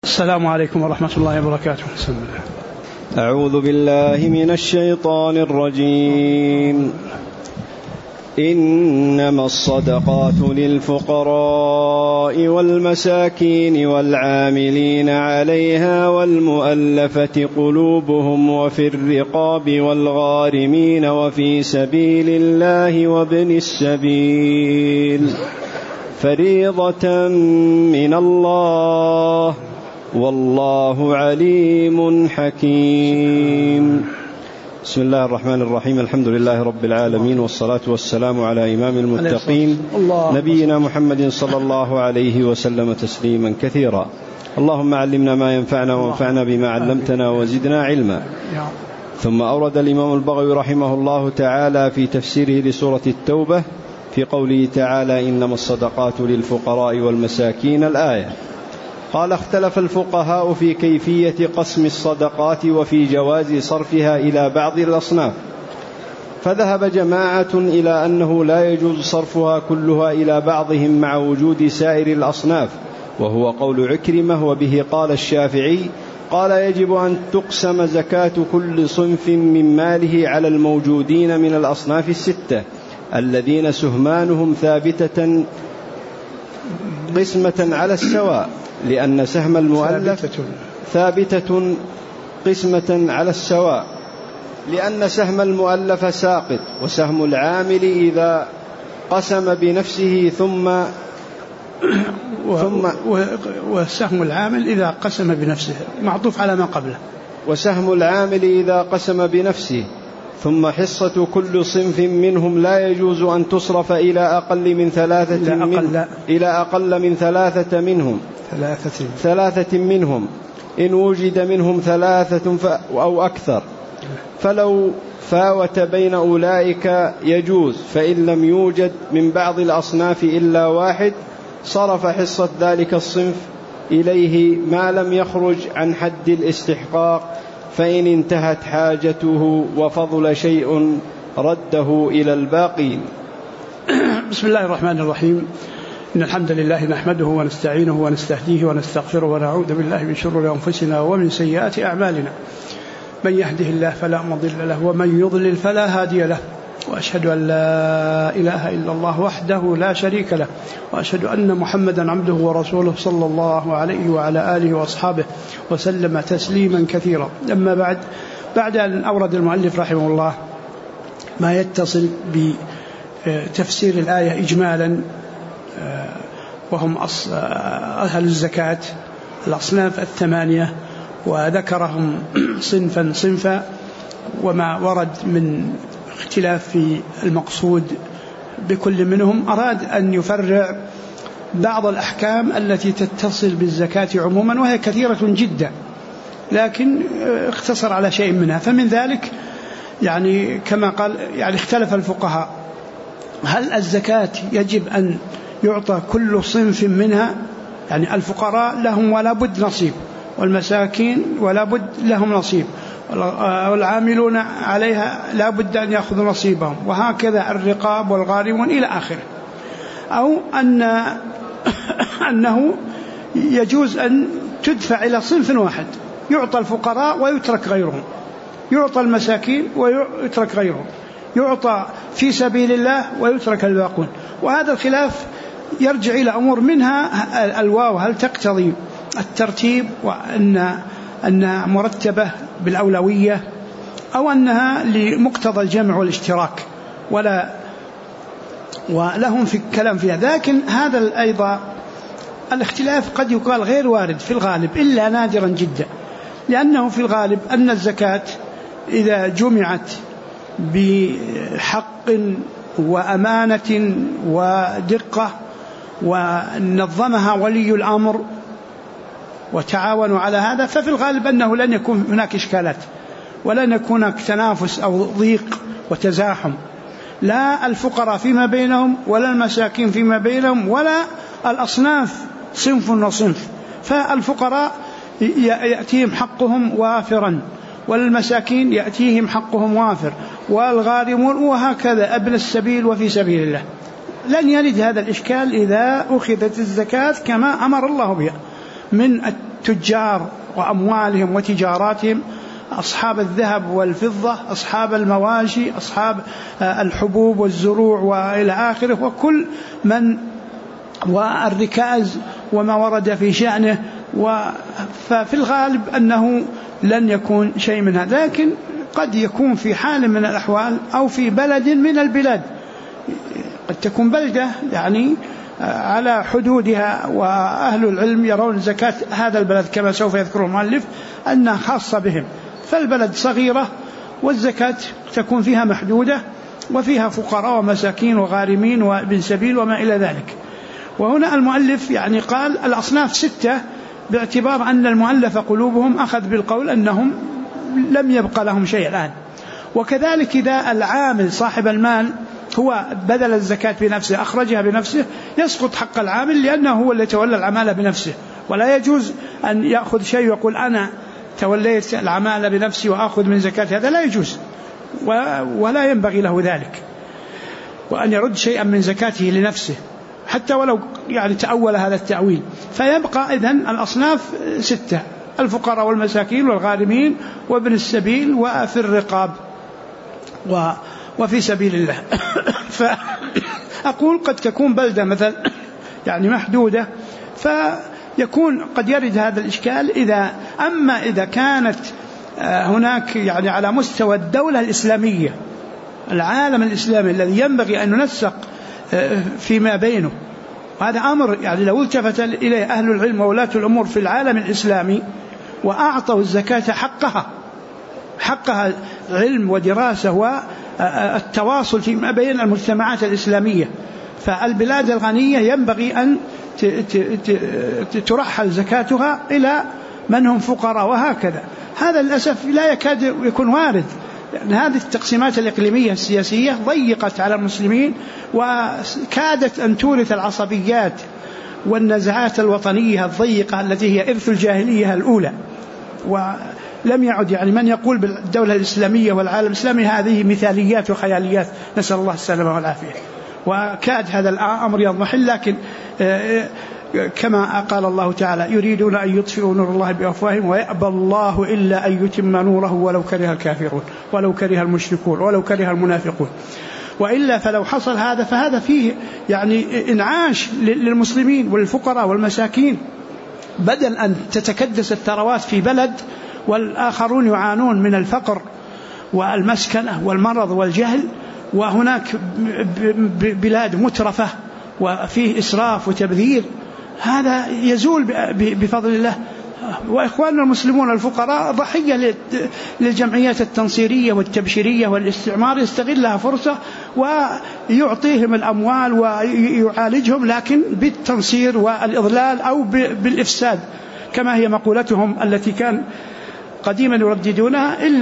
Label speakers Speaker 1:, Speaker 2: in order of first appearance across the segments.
Speaker 1: السلام عليكم ورحمة الله وبركاته. بسم الله.
Speaker 2: أعوذ بالله من الشيطان الرجيم. إنما الصدقات للفقراء والمساكين والعاملين عليها والمؤلفة قلوبهم وفي الرقاب والغارمين وفي سبيل الله وابن السبيل فريضة من الله والله عليم حكيم. بسم الله الرحمن الرحيم. الحمد لله رب العالمين، والصلاة والسلام على إمام المتقين نبينا محمد صلى الله عليه وسلم تسليما كثيرا. اللهم علمنا ما ينفعنا وانفعنا بما علمتنا وزدنا علما. ثم أورد الإمام البغوي رحمه الله تعالى في تفسيره لسورة التوبة في قوله تعالى إنما الصدقات للفقراء والمساكين الآية. قال: اختلف الفقهاء في كيفية قسم الصدقات وفي جواز صرفها إلى بعض الأصناف، فذهب جماعة إلى أنه لا يجوز صرفها كلها إلى بعضهم مع وجود سائر الأصناف، وهو قول عكرمة، وبه قال الشافعي. قال: يجب أن تقسم زكاة كل صنف من ماله على الموجودين من الأصناف الستة الذين سهمانهم ثابتة قسمة على السواء، لأن سهم المؤلف ثابتة قسمة على السواء، لأن سهم المؤلف ساقط، وسهم العامل إذا قسم بنفسه
Speaker 1: وسهم العامل إذا قسم بنفسه معطوف على ما قبله.
Speaker 2: وسهم العامل إذا قسم بنفسه ثم حصة كل صنف منهم لا يجوز أن تصرف إلى أقل من ثلاثة منهم إن وجد منهم ثلاثة أو أكثر، فلو فاوت بين أولئك يجوز، فإن لم يوجد من بعض الأصناف إلا واحد صرف حصة ذلك الصنف إليه ما لم يخرج عن حد الاستحقاق، فإن انتهت حاجته وفضل شيء رده إلى الباقين.
Speaker 1: بسم الله الرحمن الرحيم. إن الحمد لله نحمده ونستعينه ونستهديه ونستغفره ونعوذ بالله من شرور أنفسنا ومن سيئات أعمالنا، من يهده الله فلا مضل له ومن يضلل فلا هادي له، وأشهد أن لا إله إلا الله وحده لا شريك له، وأشهد أن محمدا عبده ورسوله صلى الله عليه وعلى آله وأصحابه وسلم تسليما كثيرا. أما بعد أن أورد المؤلف رحمه الله ما يتصل بتفسير الآية إجمالا، وهم أهل الزكاة الأصناف الثمانية، وذكرهم صنفا وما ورد من اختلاف في المقصود بكل منهم، أراد أن يفرع بعض الأحكام التي تتصل بالزكاة عموما، وهي كثيرة جدا، لكن اختصر على شيء منها. فمن ذلك يعني كما قال، يعني اختلف الفقهاء هل الزكاة يجب أن يعطى كل صنف منها، يعني الفقراء لهم ولا بد نصيب، والمساكين ولا بد لهم نصيب، والعاملون عليها لا بد أن يأخذوا نصيبهم، وهكذا الرقاب والغارمون إلى آخره، أو أنه يجوز أن تدفع إلى صنف واحد، يعطى الفقراء ويترك غيرهم، يعطى المساكين ويترك غيرهم، يعطى في سبيل الله ويترك الباقون. وهذا الخلاف يرجع إلى أمور منها الواو هل تقتضي الترتيب وأنها مرتبة بالأولوية، أو أنها لمقتضى الجمع والاشتراك، ولهم في الكلام فيها. لكن هذا أيضا الاختلاف قد يقال غير وارد في الغالب إلا نادرا جدا، لأنه في الغالب أن الزكاة إذا جمعت بحق وأمانة ودقة ونظمها ولي الأمر وتعاونوا على هذا، ففي الغالب أنه لن يكون هناك إشكالات، ولن يكون هناك تنافس أو ضيق وتزاحم، لا الفقراء فيما بينهم ولا المساكين فيما بينهم ولا الأصناف صنف وصنف، فالفقراء يأتيهم حقهم وافرا، والمساكين يأتيهم حقهم وافر، والغارمون، وهكذا ابن السبيل وفي سبيل الله. لن يرد هذا الإشكال إذا أخذت الزكاة كما أمر الله بها. من التجار وأموالهم وتجاراتهم، أصحاب الذهب والفضة، أصحاب المواشي، أصحاب الحبوب والزروع وإلى آخره، وكل من والركاز وما ورد في شأنه. ففي الغالب أنه لن يكون شيء من هذا، لكن قد يكون في حال من الأحوال أو في بلد من البلاد، قد تكون بلدة يعني على حدودها وأهل العلم يرون زكاة هذا البلد كما سوف يذكر المؤلف أنها خاصة بهم، فالبلد صغيرة والزكاة تكون فيها محدودة، وفيها فقراء ومساكين وغارمين وابن سبيل وما إلى ذلك. وهنا المؤلف يعني قال الأصناف 6 باعتبار أن المؤلف قلوبهم أخذ بالقول أنهم لم يبقى لهم شيء الآن. وكذلك إذا العامل صاحب المال هو بذل الزكاة بنفسه أخرجها بنفسه يسقط حق العامل، لأنه هو اللي تولى العمالة بنفسه، ولا يجوز أن يأخذ شيء ويقول أنا توليت العمالة بنفسي وأخذ من زكاة، هذا لا يجوز ولا ينبغي له ذلك، وأن يرد شيئا من زكاته لنفسه حتى ولو يعني تأول هذا التأويل. فيبقى إذن الأصناف 6: الفقراء والمساكين والغارمين وابن السبيل وفي الرقاب وفي سبيل الله. فأقول قد تكون بلدة مثلا يعني محدودة، فيكون قد يرد هذا الإشكال. أما إذا كانت هناك يعني على مستوى الدولة الإسلامية، العالم الإسلامي الذي ينبغي أن ننسق فيما بينه، هذا أمر يعني لو التفت إليه أهل العلم وولاة الأمور في العالم الإسلامي وأعطوا الزكاة حقها علم ودراسة والتواصل فيما بين المجتمعات الإسلامية، فالبلاد الغنية ينبغي أن ترحل زكاتها إلى من هم فقراء وهكذا. هذا للأسف لا يكاد يكون وارد، لأن هذه التقسيمات الإقليمية السياسية ضيقت على المسلمين وكادت أن تورث العصبيات والنزعات الوطنية الضيقة التي هي إرث الجاهلية الأولى. ولم يعد يعني من يقول بالدولة الإسلامية والعالم الإسلامي هذه مثاليات وخياليات، نسأل الله السلامة والعافية. وكاد هذا الأمر يضمحل، لكن كما قال الله تعالى: يريدون أن يطفئوا نور الله بأفواههم ويأبى الله إلا أن يتم نوره ولو كره الكافرون ولو كره المشركون ولو كره المنافقون. وإلا فلو حصل هذا فهذا فيه يعني إنعاش للمسلمين والفقراء والمساكين، بدل أن تتكدس الثروات في بلد والآخرون يعانون من الفقر والمسكنة والمرض والجهل، وهناك بلاد مترفة وفيه إسراف وتبذير. هذا يزول بفضل الله. وإخواننا المسلمون الفقراء ضحية للجمعيات التنصيرية والتبشيرية والاستعمار، يستغلها فرصة ويعطيهم الأموال ويعالجهم، لكن بالتنصير والإضلال أو بالإفساد، كما هي مقولتهم التي كان قديما يرددونها: إن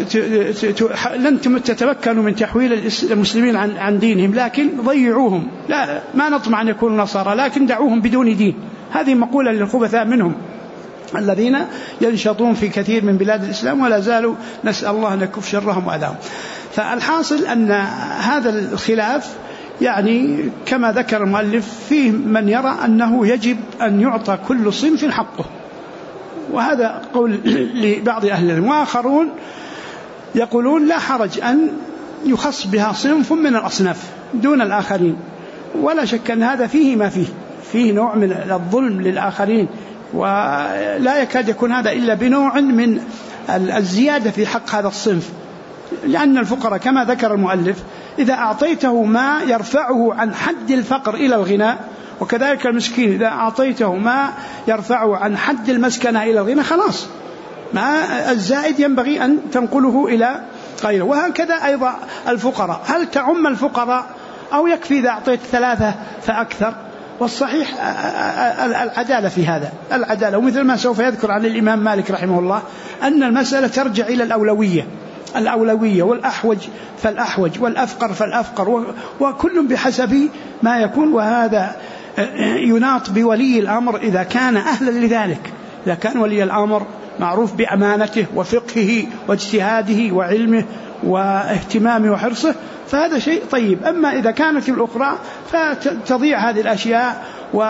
Speaker 1: لن تتمكنوا من تحويل المسلمين عن دينهم، لكن ضيعوهم، لا ما نطمع أن يكونوا نصارى لكن دعوهم بدون دين. هذه مقولة للخبثاء منهم الذين ينشطون في كثير من بلاد الإسلام ولا زالوا، نسأل الله أن يكف شرهم وأذاهم. فالحاصل أن هذا الخلاف يعني كما ذكر المؤلف فيه من يرى أنه يجب أن يعطى كل صنف حقه، وهذا قول لبعض أهل العلم. وآخرون يقولون لا حرج أن يخص بها صنف من الأصناف دون الآخرين، ولا شك أن هذا فيه ما فيه نوع من الظلم للآخرين، ولا يكاد يكون هذا إلا بنوع من الزيادة في حق هذا الصنف. لأن الفقراء كما ذكر المؤلف إذا أعطيته ما يرفعه عن حد الفقر إلى الغنى، وكذلك المسكين إذا أعطيته ما يرفعه عن حد المسكنة إلى الغنى خلاص، ما الزائد ينبغي أن تنقله إلى غيره. وهكذا أيضا الفقراء، هل تعم الفقراء أو يكفي إذا أعطيت 3 فأكثر؟ والصحيح العدالة في هذا، العدالة. ومثل ما سوف يذكر عن الإمام مالك رحمه الله أن المسألة ترجع إلى الأولوية، والأحوج فالأحوج والأفقر فالأفقر، وكل بحسب ما يكون. وهذا يناط بولي الأمر إذا كان أهلا لذلك، إذا كان ولي الأمر معروف بأمانته وفقهه واجتهاده وعلمه واهتمامه وحرصه فهذا شيء طيب. أما إذا كانت الأخرى فتضيع هذه الأشياء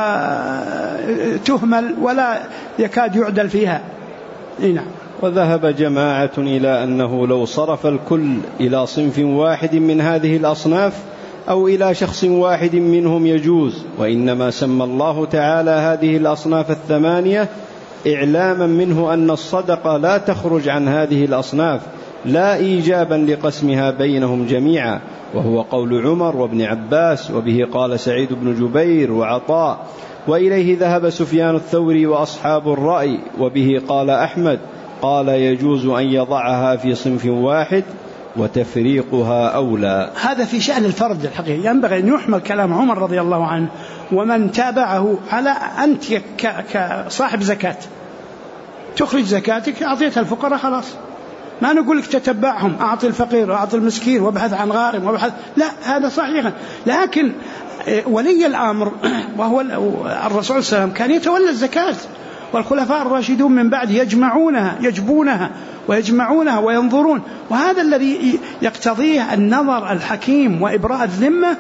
Speaker 1: وتهمل ولا يكاد يعدل فيها. نعم.
Speaker 2: وذهب جماعة إلى أنه لو صرف الكل إلى صنف واحد من هذه الأصناف أو إلى شخص واحد منهم يجوز، وإنما سمى الله تعالى هذه الأصناف الثمانية إعلاما منه أن الصدقة لا تخرج عن هذه الأصناف، لا إيجابا لقسمها بينهم جميعا، وهو قول عمر وابن عباس، وبه قال سعيد بن جبير وعطاء، وإليه ذهب سفيان الثوري وأصحاب الرأي، وبه قال أحمد، قال يجوز أن يضعها في صنف واحد وتفريقها أولى.
Speaker 1: هذا في شأن الفرد الحقيقي، ينبغي أن يحمل كلام عمر رضي الله عنه ومن تابعه على أنت كصاحب زكاة تخرج زكاتك أعطيتها الفقراء خلاص، ما نقول لك تتبعهم أعطي الفقير وأعطي المسكين وابحث عن غارم وابحث، لا هذا صحيح. لكن ولي الأمر وهو الرسول صلى الله عليه وسلم كان يتولى الزكاة، والخلفاء الراشدون من بعد يجبونها ويجمعونها وينظرون، وهذا الذي يقتضيه النظر الحكيم وإبراء الذمة،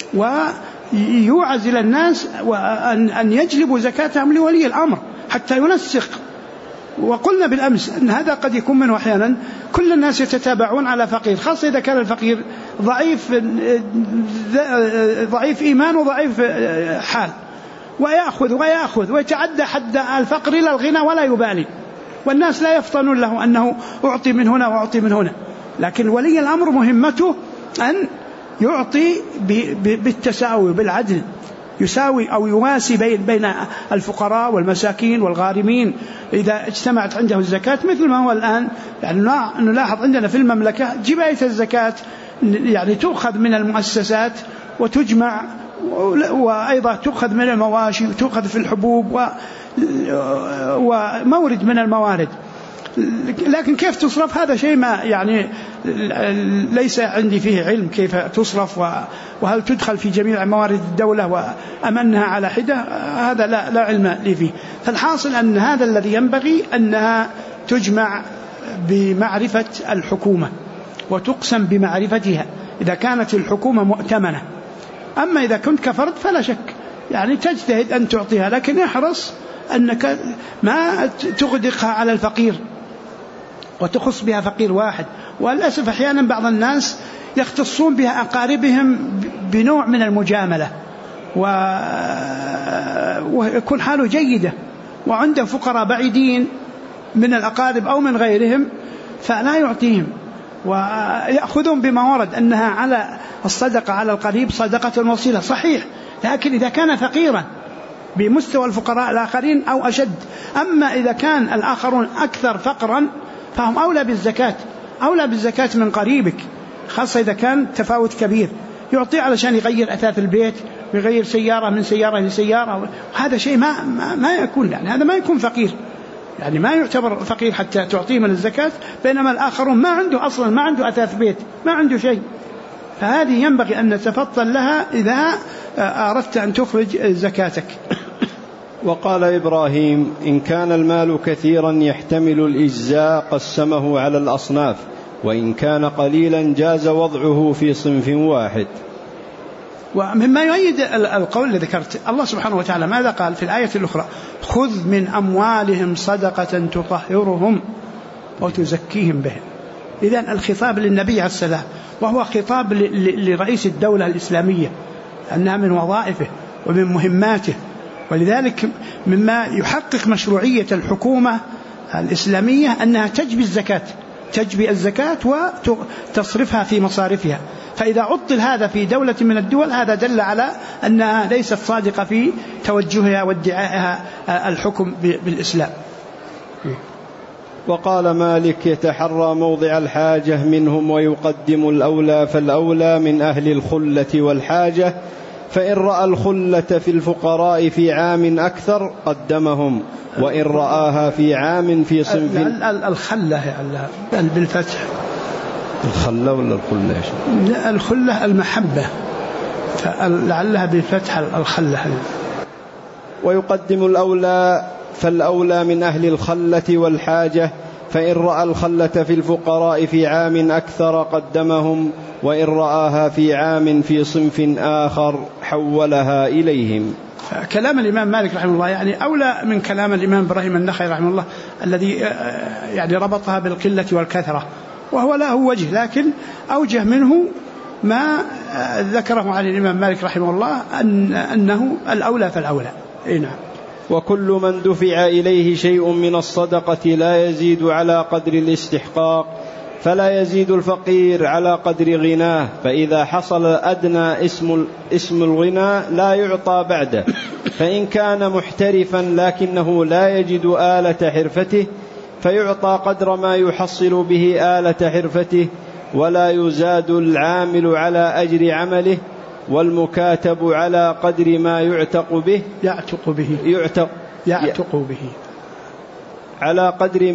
Speaker 1: ويعزل الناس وأن يجلبوا زكاتهم لولي الأمر حتى ينسق. وقلنا بالأمس أن هذا قد يكون منه أحيانا كل الناس يتتابعون على فقير، خاصة إذا كان الفقير ضعيف إيمان وضعيف حال، ويأخذ ويتعدى حد الفقر إلى الغنى ولا يبالي، والناس لا يفطنون له أنه أعطي من هنا وأعطي من هنا. لكن ولي الأمر مهمته أن يعطي بالتساوي بالعدل، يساوي أو يواسي بين الفقراء والمساكين والغارمين إذا اجتمعت عنده الزكاة، مثل ما هو الآن. يعني نلاحظ عندنا في المملكة جباية الزكاة يعني تؤخذ من المؤسسات وتجمع، وأيضا تؤخذ من المواشي وتؤخذ في الحبوب ومورد من الموارد، لكن كيف تصرف هذا شيء ما يعني ليس عندي فيه علم كيف تصرف، وهل تدخل في جميع موارد الدولة وأمنها على حدة، هذا لا علم لي فيه. فالحاصل أن هذا الذي ينبغي أنها تجمع بمعرفة الحكومة وتقسم بمعرفتها إذا كانت الحكومة مؤتمنة. أما إذا كنت كفرد فلا شك يعني تجتهد أن تعطيها، لكن احرص أنك ما تغدقها على الفقير وتخص بها فقير واحد. وللأسف أحيانا بعض الناس يختصون بها أقاربهم بنوع من المجاملة، ويكون حاله جيدة، وعنده فقراء بعيدين من الأقارب أو من غيرهم فلا يعطيهم، ويأخذون بما ورد أنها على الصدقة على القريب صدقة وصيلة صحيح، لكن إذا كان فقيرا بمستوى الفقراء الآخرين أو أشد. أما إذا كان الآخرون أكثر فقرا فهم أولى بالزكاة من قريبك، خاصة إذا كان تفاوت كبير، يعطي علشان يغير أثاث البيت ويغير سيارة من سيارة لسيارة، هذا شيء ما يكون، يعني هذا ما يكون فقير، يعني ما يعتبر فقير حتى تعطيه من الزكاة، بينما الآخرون ما عنده أصلا، ما عنده أثاث بيت، ما عنده شيء. فهذه ينبغي أن نتفطن لها إذا أردت أن تخرج زكاتك.
Speaker 2: وقال إبراهيم: إن كان المال كثيرا يحتمل الإجزاء قسمه على الأصناف، وإن كان قليلا جاز وضعه في صنف واحد.
Speaker 1: ومما يؤيد القول الذي ذكرت الله سبحانه وتعالى ماذا قال في الآية الأخرى: خذ من أموالهم صدقة تطهرهم وتزكيهم به. إذن الخطاب للنبي عليه السلام، وهو خطاب لرئيس الدولة الإسلامية، أنها من وظائفه ومن مهماته، ولذلك مما يحقق مشروعية الحكومة الإسلامية أنها تجبي الزكاة وتصرفها في مصارفها. فإذا عطل هذا في دولة من الدول هذا دل على أنها ليست صادقة في توجهها وادعائها الحكم بالإسلام.
Speaker 2: وقال مالك: يتحرى موضع الحاجة منهم ويقدم الأولى، فالأولى من أهل الخلة والحاجة، فإن رأى الخلة في الفقراء في عام أكثر قدمهم، وإن رآها في عام في صنف.
Speaker 1: الخلة بالفتح.
Speaker 2: الخلة ولا الخلة؟
Speaker 1: لا، الخلة المحبة، لعلها بالفتح الخلة.
Speaker 2: ويقدم الأولى، فالأولى من أهل الخلة والحاجة، فإن رأى الخلة في الفقراء في عام أكثر قدمهم، وإن رآها في عام في صنف آخر حولها إليهم.
Speaker 1: كلام الإمام مالك رحمه الله يعني أولى من كلام الإمام إبراهيم النخعي رحمه الله الذي يعني ربطها بالقلة والكثرة، وهو له وجه، لكن أوجه منه ما ذكره عن الإمام مالك رحمه الله أنه الأولى فالأولى. نعم.
Speaker 2: وكل من دفع إليه شيء من الصدقة لا يزيد على قدر الاستحقاق، فلا يزيد الفقير على قدر غناه، فإذا حصل أدنى اسم الغنى لا يعطى بعده. فإن كان محترفا لكنه لا يجد آلة حرفته فيعطى قدر ما يحصل به آلة حرفته، ولا يزاد العامل على أجر عمله، والمكاتب على قدر ما يعتق به على قدر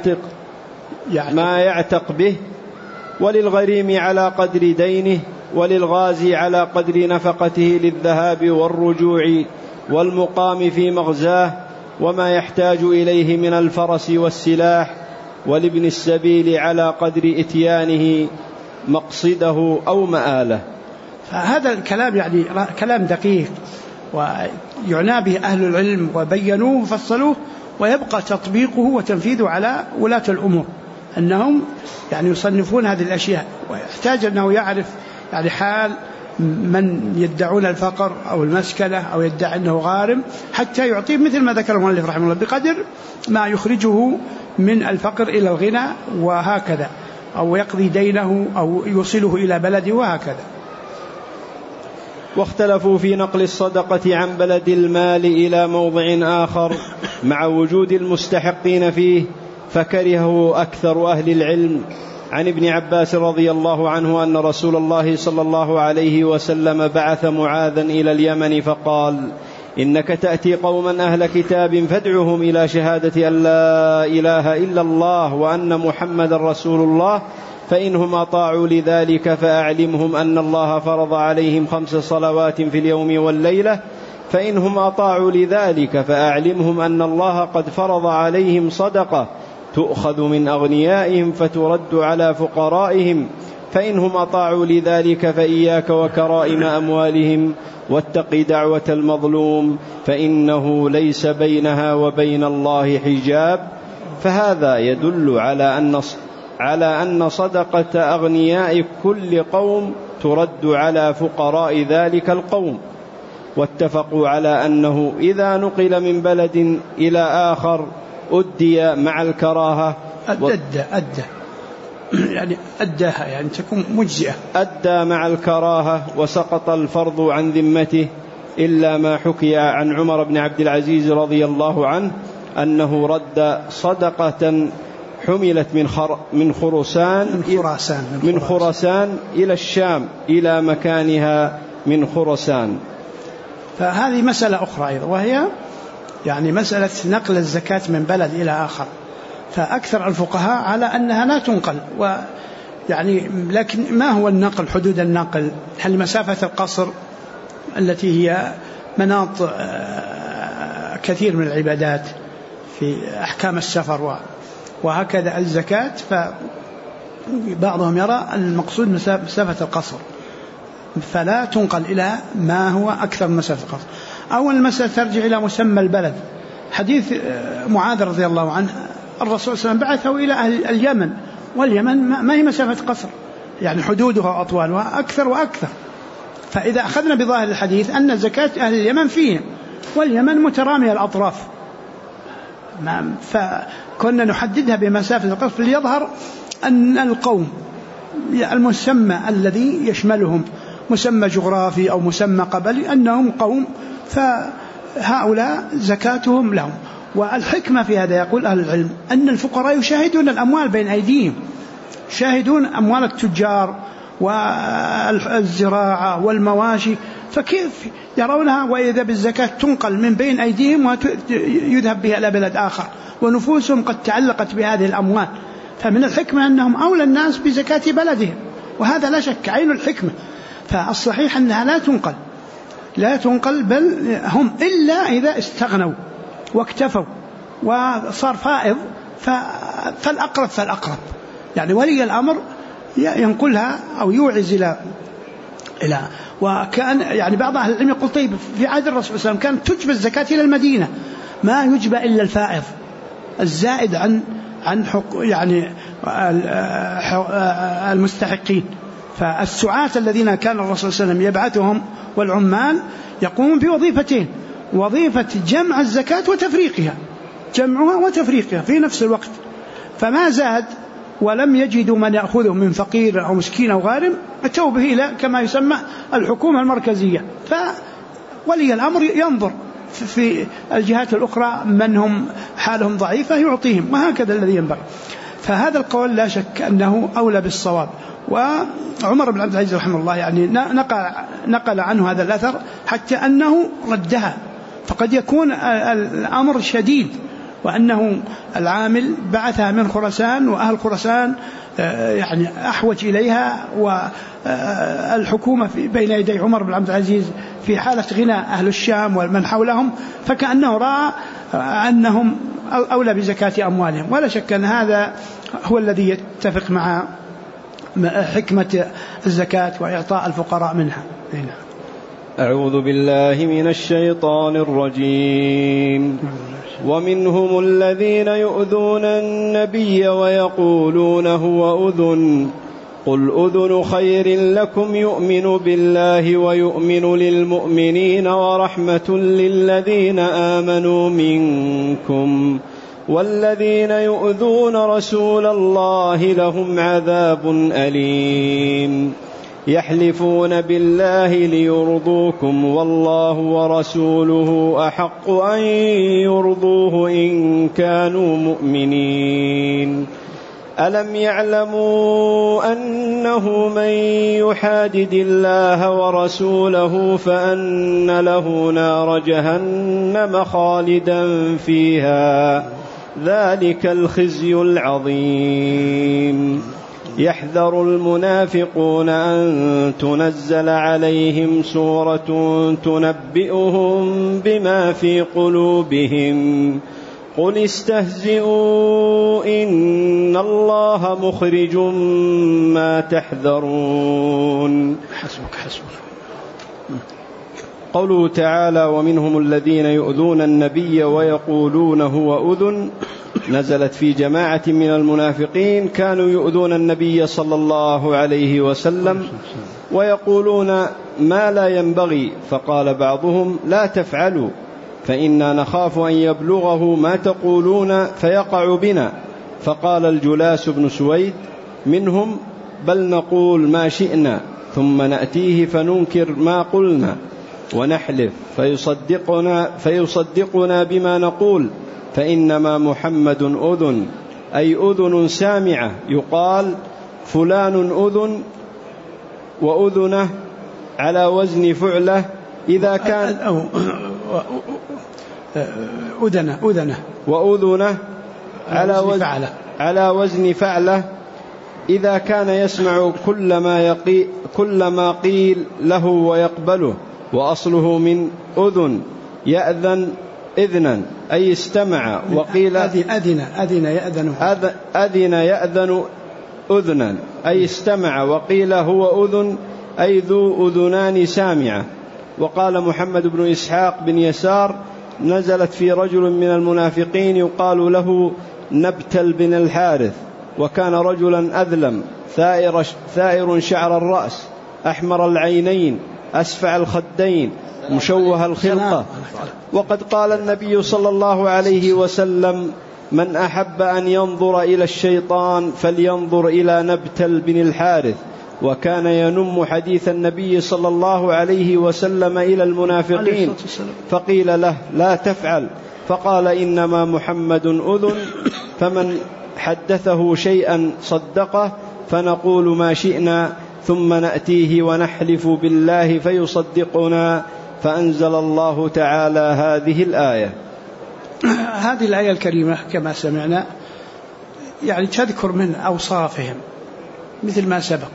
Speaker 2: ما يعتق به، وللغريم على قدر دينه، وللغازي على قدر نفقته للذهاب والرجوع والمقام في مغزاه وما يحتاج إليه من الفرس والسلاح، ولابن السبيل على قدر إتيانه مقصده أو مآله.
Speaker 1: فهذا الكلام يعني كلام دقيق ويعنى به أهل العلم وبينوه وفصلوه، ويبقى تطبيقه وتنفيذه على ولاة الأمور، أنهم يعني يصنفون هذه الأشياء، ويحتاج أنه يعرف يعني حال من يدعون الفقر أو المسكنة أو يدعي أنه غارم، حتى يعطيه مثل ما ذكر المؤلف رحمه الله بقدر ما يخرجه من الفقر إلى الغنى وهكذا، أو يقضي دينه أو يوصله إلى بلده وهكذا.
Speaker 2: واختلفوا في نقل الصدقة عن بلد المال إلى موضع آخر مع وجود المستحقين فيه، فكرهه أكثر أهل العلم. عن ابن عباس رضي الله عنه أن رسول الله صلى الله عليه وسلم بعث معاذا إلى اليمن فقال: إنك تأتي قوما أهل كتاب فادعهم إلى شهادة أن لا إله إلا الله وأن محمد رسول الله، فإنهم أطاعوا لذلك فأعلمهم أن الله فرض عليهم 5 صلوات في اليوم والليلة، فإنهم أطاعوا لذلك فأعلمهم أن الله قد فرض عليهم صدقة تؤخذ من أغنيائهم فترد على فقرائهم، فإنهم أطاعوا لذلك فإياك وكرائم أموالهم، واتق دعوة المظلوم فإنه ليس بينها وبين الله حجاب. فهذا يدل على أن صدقة أغنياء كل قوم ترد على فقراء ذلك القوم. واتفقوا على أنه إذا نقل من بلد إلى آخر أدي مع الكراهة
Speaker 1: يعني أداها يعني تكون مجزئة،
Speaker 2: أدى مع الكراهة وسقط الفرض عن ذمته، إلا ما حكي عن عمر بن عبد العزيز رضي الله عنه أنه رد صدقة حملت من خراسان إلى الشام إلى مكانها من خراسان.
Speaker 1: فهذه مسألة أخرى أيضا، وهي يعني مسألة نقل الزكاة من بلد إلى آخر. فأكثر الفقهاء على أنها لا تنقل، ويعني لكن ما هو النقل؟ حدود النقل هل مسافة القصر التي هي مناط كثير من العبادات في أحكام السفر وهكذا الزكاة، فبعضهم يرى المقصود مسافة القصر فلا تنقل إلى ما هو أكثر من مسافة القصر. أول المسألة ترجع إلى مسمى البلد. حديث معاذ رضي الله عنه الرسول صلى الله عليه وسلم بعثه إلى أهل اليمن، واليمن ما هي مسافة قصر، يعني حدودها وأطوالها أكثر وأكثر. فإذا أخذنا بظاهر الحديث أن زكاة أهل اليمن فيهم، واليمن مترامية الأطراف، فكنا نحددها بمسافة القصر ليظهر أن القوم المسمى الذي يشملهم مسمى جغرافي أو مسمى قبلي أنهم قوم، فهؤلاء زكاتهم لهم. والحكمة في هذا يقول أهل العلم أن الفقراء يشاهدون الأموال بين أيديهم، يشاهدون أموال التجار والزراعة والمواشي، فكيف يرونها وإذا بالزكاة تنقل من بين أيديهم ويذهب بها إلى بلد آخر، ونفوسهم قد تعلقت بهذه الأموال. فمن الحكمة أنهم أولى الناس بزكاة بلدهم، وهذا لا شك عين الحكمة. فالصحيح أنها لا تنقل بل هم إلا إذا استغنوا واكتفوا وصار فائض، فالأقرب يعني ولي الأمر ينقلها أو يوعز إلى وكان يعني بعض أهل العلم يقول طيب في عهد الرسول صلى الله عليه وسلم كانت تجبى الزكاة إلى المدينة، ما يجبى إلا الفائض الزائد عن يعني المستحقين. فالسعاة الذين كان الرسول صلى الله عليه وسلم يبعثهم والعمال يقومون بوظيفتين، وظيفة جمع الزكاة وتفريقها، جمعها وتفريقها في نفس الوقت، فما زاد ولم يجدوا من يأخذه من فقير أو مسكين أو غارم أتوا به إلى كما يسمى الحكومة المركزية. فولي الأمر ينظر في الجهات الأخرى من هم حالهم ضعيفة يعطيهم، وهكذا الذي ينبغي. فهذا القول لا شك أنه أولى بالصواب. وعمر بن عبد العزيز رحمه الله يعني نقل عنه هذا الأثر حتى أنه ردها، فقد يكون الأمر شديد وأنه العامل بعثها من خراسان وأهل خراسان يعني أحوج إليها، والحكومة بين يدي عمر بن عبد العزيز في حالة غنى أهل الشام ومن حولهم، فكأنه رأى أنهم أولى بزكاة أموالهم. ولا شك أن هذا هو الذي يتفق مع حكمة الزكاة وإعطاء الفقراء منها.
Speaker 2: أعوذ بالله من الشيطان الرجيم. ومنهم الذين يؤذون النبي ويقولون هو أذن قل أذن خير لكم يؤمن بالله ويؤمن للمؤمنين ورحمة للذين آمنوا منكم والذين يؤذون رسول الله لهم عذاب أليم يحلفون بالله ليرضوكم والله ورسوله أحق أن يرضوه إن كانوا مؤمنين ألم يعلموا أنه من يحادد الله ورسوله فأن له نار جهنم خالدا فيها ذلك الخزي العظيم يحذر المنافقون أن تنزل عليهم سورة تنبئهم بما في قلوبهم قل استهزئوا إن الله مخرج ما تحذرون.
Speaker 1: حسبك.
Speaker 2: قوله تعالى ومنهم الذين يؤذون النبي ويقولون هو أذن نزلت في جماعة من المنافقين كانوا يؤذون النبي صلى الله عليه وسلم ويقولون ما لا ينبغي، فقال بعضهم لا تفعلوا فإنا نخاف أن يبلغه ما تقولون فيقع بنا، فقال الجلاس بن سويد منهم بل نقول ما شئنا ثم نأتيه فننكر ما قلنا ونحلف فيصدقنا بما نقول فإنما محمد أذن أي أذن سامعة يقال فلان أذن وأذنه على وزن فعله إذا كان
Speaker 1: أذنه
Speaker 2: وأذنه على وزن فعله إذا كان يسمع كل ما قيل له ويقبله، وأصله من أذن يأذن إذنا أي استمع، وقيل أذن يأذن أذنا أي استمع، وقيل هو أذن أي ذو أذنان سامعة. وقال محمد بن إسحاق بن يسار نزلت في رجل من المنافقين يقال له نبتل بن الحارث، وكان رجلا أذلم ثائر شعر الرأس أحمر العينين أسفع الخدين مشوه الخلقة. وقد قال النبي صلى الله عليه وسلم من أحب أن ينظر إلى الشيطان فلينظر إلى نبتل بن الحارث، وكان ينم حديث النبي صلى الله عليه وسلم إلى المنافقين، فقيل له لا تفعل، فقال إنما محمد أذن فمن حدثه شيئا صدقه فنقول ما شئنا ثم نأتيه ونحلف بالله فيصدقنا، فأنزل الله تعالى هذه الآية.
Speaker 1: هذه الآية الكريمة كما سمعنا يعني تذكر من أوصافهم مثل ما سبق،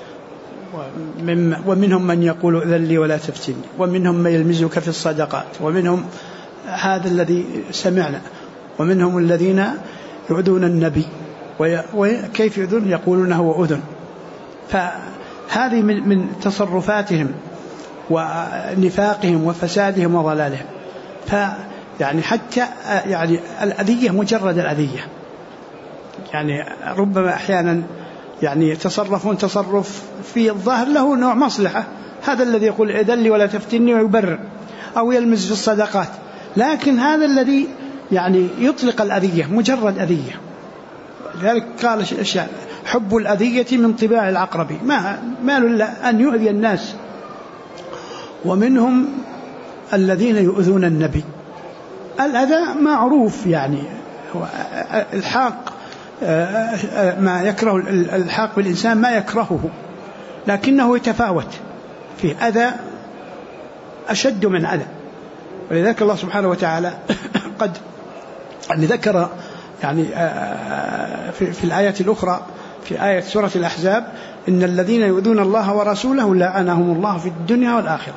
Speaker 1: ومنهم من يقول إذن لي ولا تفتني، ومنهم من يلمزك في الصدقات، ومنهم هذا الذي سمعنا، ومنهم الذين يؤذون النبي. وكيف يؤذون؟ يقولون هو أذن. فهذه من تصرفاتهم ونفاقهم وفسادهم وضلالهم. فيعني حتى يعني الأذية مجرد الأذية، يعني ربما أحيانا يعني يتصرفون تصرف في الظاهر له نوع مصلحة، هذا الذي يقول إذن لي ولا تفتني ويبرر، أو يلمز في الصدقات، لكن هذا الذي يعني يطلق الأذية مجرد أذية. لذلك قال الشاعر: حب الأذية من طباع العقرب، ما له أن يؤذي الناس. ومنهم الذين يؤذون النبي. الأذى معروف، يعني هو الحاق ما يكره الحاق بالإنسان ما يكرهه، لكنه يتفاوت، فيه أذى أشد من أذى. ولذلك الله سبحانه وتعالى قد ذكر يعني في الآيات الأخرى، في آية سورة الأحزاب: إن الذين يؤذون الله ورسوله لعنهم الله في الدنيا والآخرة.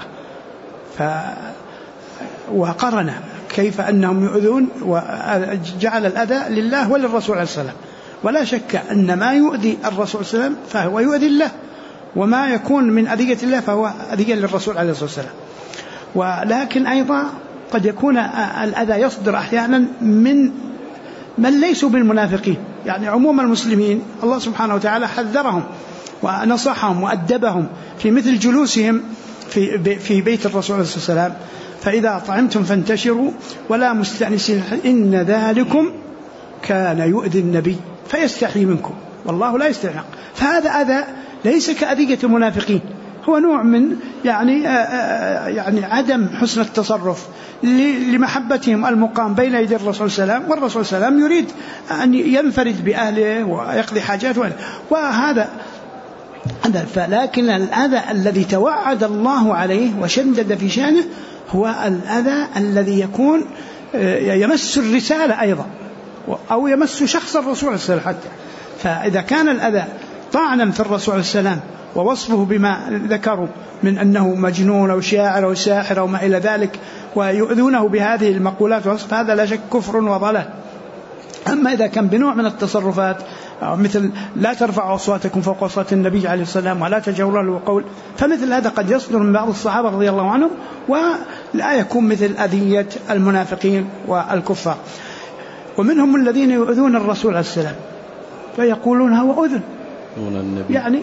Speaker 1: وقرن كيف أنهم يؤذون، وجعل الأذى لله وللرسول عليه السلام. ولا شك أن ما يؤذي الرسول صلى الله عليه وسلم فهو يؤذي الله، وما يكون من أذية الله فهو أذية للرسول عليه الصلاة والسلام. ولكن أيضا قد يكون الأذى يصدر أحيانا من ليسوا بالمنافقين، يعني عموم المسلمين الله سبحانه وتعالى حذرهم ونصحهم وأدبهم في مثل جلوسهم في بيت الرسول عليه الصلاة والسلام: فإذا طعمتم فانتشروا ولا مستأنسين إن ذلكم كان يؤذي النبي فيستحي منكم والله لا يستحي. فهذا أذى ليس كأذية المنافقين، هو نوع من يعني عدم حسن التصرف لمحبتهم المقام بين يدي الرسول صلى الله عليه وسلم، والرسول صلى الله عليه وسلم يريد أن ينفرد بأهله ويقضي حاجاته، وهذا. لكن الأذى الذي توعد الله عليه وشدد في شأنه هو الأذى الذي يكون يمس الرسالة أيضا، أو يمس شخص الرسول عليه السلام حتى. فإذا كان الأذى طعنا في الرسول عليه السلام ووصفه بما ذكروا من أنه مجنون أو شاعر أو ساحر أو ما إلى ذلك، ويؤذونه بهذه المقولات ووصف، هذا لا شك كفر وضلال. أما إذا كان بنوع من التصرفات مثل لا ترفعوا أصواتكم فوق أصوات النبي عليه السلام ولا تجهروا له بالقول، فمثل هذا قد يصدر من بعض الصحابة رضي الله عنهم، ولا يكون مثل أذية المنافقين والكفار. ومنهم الذين يؤذون الرسول عليه السلام فيقولون هو أذن، يعني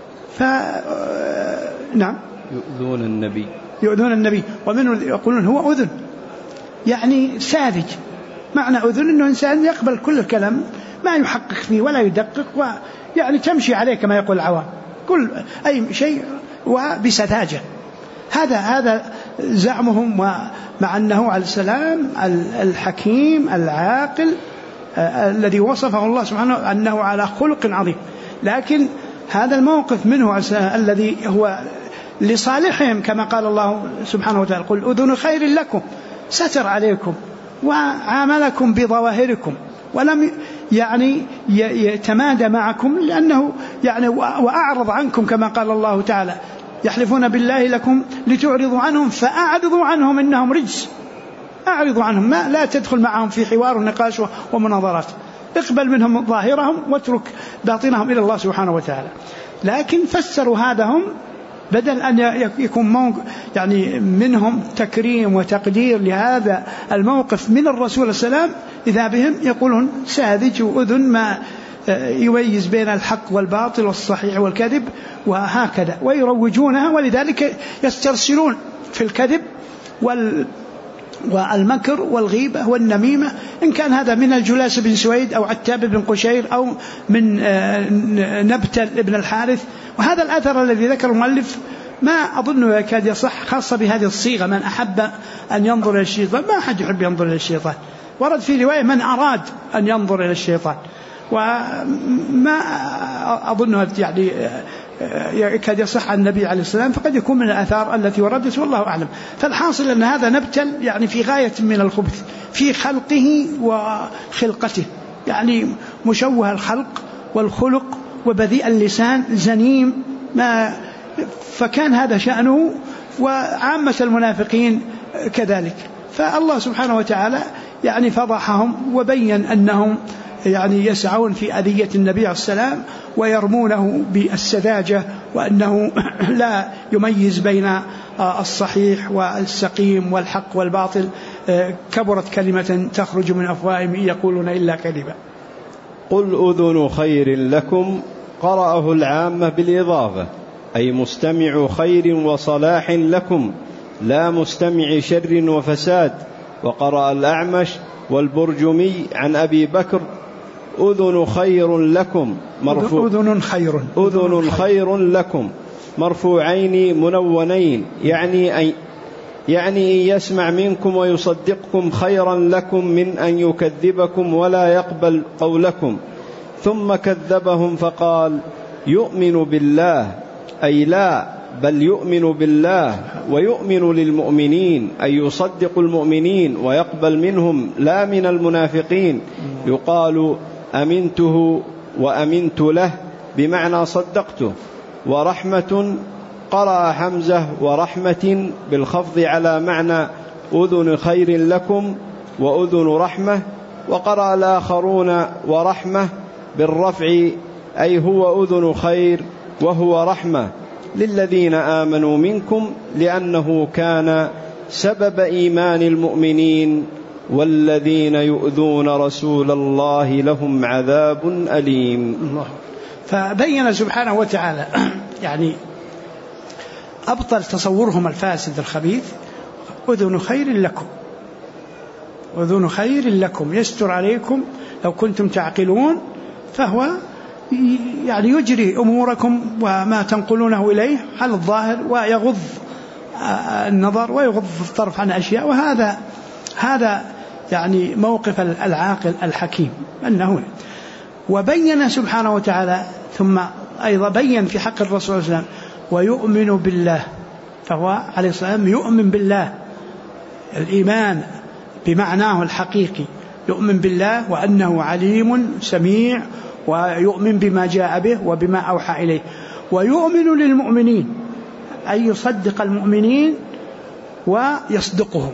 Speaker 1: نعم يؤذون النبي. ومنهم يقولون هو أذن، يعني ساذج. معنى أذن أنه إنسان يقبل كل الكلام ما يحقق فيه ولا يدقق، ويعني تمشي عليه كما يقول العوام كل أي شيء وبسذاجة. هذا زعمهم، ومع أنه عليه السلام الحكيم العاقل الذي وصفه الله سبحانه أنه على خلق عظيم، لكن هذا الموقف منه الذي هو لصالحهم كما قال الله سبحانه وتعالى: قل أذن خير لكم، ستر عليكم وعاملكم بظواهركم ولم يعني يتمادى معكم، لأنه يعني وأعرض عنكم كما قال الله تعالى: يحلفون بالله لكم لتعرضوا عنهم فأعرضوا عنهم إنهم رجس. أعرضوا عنهم، لا تدخل معهم في حوار ونقاش ومناظرات، اقبل منهم ظاهرهم واترك باطنهم إلى الله سبحانه وتعالى. لكن فسروا هذا هم بدل أن يكون يعني منهم تكريم وتقدير لهذا الموقف من الرسول السلام، إذا بهم يقولون ساذج وأذن ما يميز بين الحق والباطل والصحيح والكذب، وهكذا ويروجونها. ولذلك يسترسلون في الكذب والمكر والغيبة والنميمة، إن كان هذا من الجلاس بن سويد أو عتاب بن قشير أو من نبتل ابن الحارث. وهذا الأثر الذي ذكر المؤلف ما أظنه يكاد يصح، خاصة بهذه الصيغة: من أحب أن ينظر إلى الشيطان. ما أحد يحب ينظر إلى الشيطان، ورد في رواية من أراد أن ينظر إلى الشيطان، وما أظنه يعني يكاد يصح عن النبي عليه السلام، فقد يكون من الآثار التي وردت والله أعلم. فالحاصل أن هذا نبتل يعني في غاية من الخبث في خلقه وخلقته، يعني مشوه الخلق والخلق وبذيء اللسان زنيم ما، فكان هذا شأنه، وعامة المنافقين كذلك. فالله سبحانه وتعالى يعني فضحهم وبين أنهم يعني يسعون في أذية النبي عليه السلام ويرمونه بالسذاجة وأنه لا يميز بين الصحيح والسقيم والحق والباطل، كبرت كلمة تخرج من أفواههم يقولون إلا كذبا.
Speaker 2: قل أذن خير لكم قرأه العامة بالإضافة، أي مستمع خير وصلاح لكم لا مستمع شر وفساد. وقرأ الأعمش والبرجمي عن أبي بكر أذن خير لكم أذن خير لكم مرفوعين منونين، يعني أن يسمع منكم ويصدقكم خيرا لكم من أن يكذبكم ولا يقبل قولكم. ثم كذبهم فقال يؤمن بالله، أي لا بل يؤمن بالله ويؤمن للمؤمنين، أي يصدق المؤمنين ويقبل منهم لا من المنافقين. يقال أمنته وأمنت له بمعنى صدقته. ورحمة قرأ حمزة ورحمة بالخفض على معنى أذن خير لكم وأذن رحمة. وقرأ الآخرون ورحمة بالرفع، أي هو أذن خير وهو رحمة للذين آمنوا منكم، لأنه كان سبب إيمان المؤمنين. والذين يؤذون رسول الله لهم عذاب أليم.
Speaker 1: الله. فبين سبحانه وتعالى يعني أبطل تصورهم الفاسد الخبيث. أذن خير لكم، أذن خير لكم يستر عليكم لو كنتم تعقلون، فهو يعني يجري أموركم وما تنقلونه إليه على الظاهر ويغض النظر ويغض الطرف عن أشياء. وهذا يعني موقف العاقل الحكيم أنه. وبين سبحانه وتعالى ثم أيضا بين في حق الرسول صلى الله عليه وسلم ويؤمن بالله، فهو عليه السلام يؤمن بالله الإيمان بمعناه الحقيقي، يؤمن بالله وأنه عليم سميع، ويؤمن بما جاء به وبما أوحى إليه. ويؤمن للمؤمنين، أي يصدق المؤمنين ويصدقهم.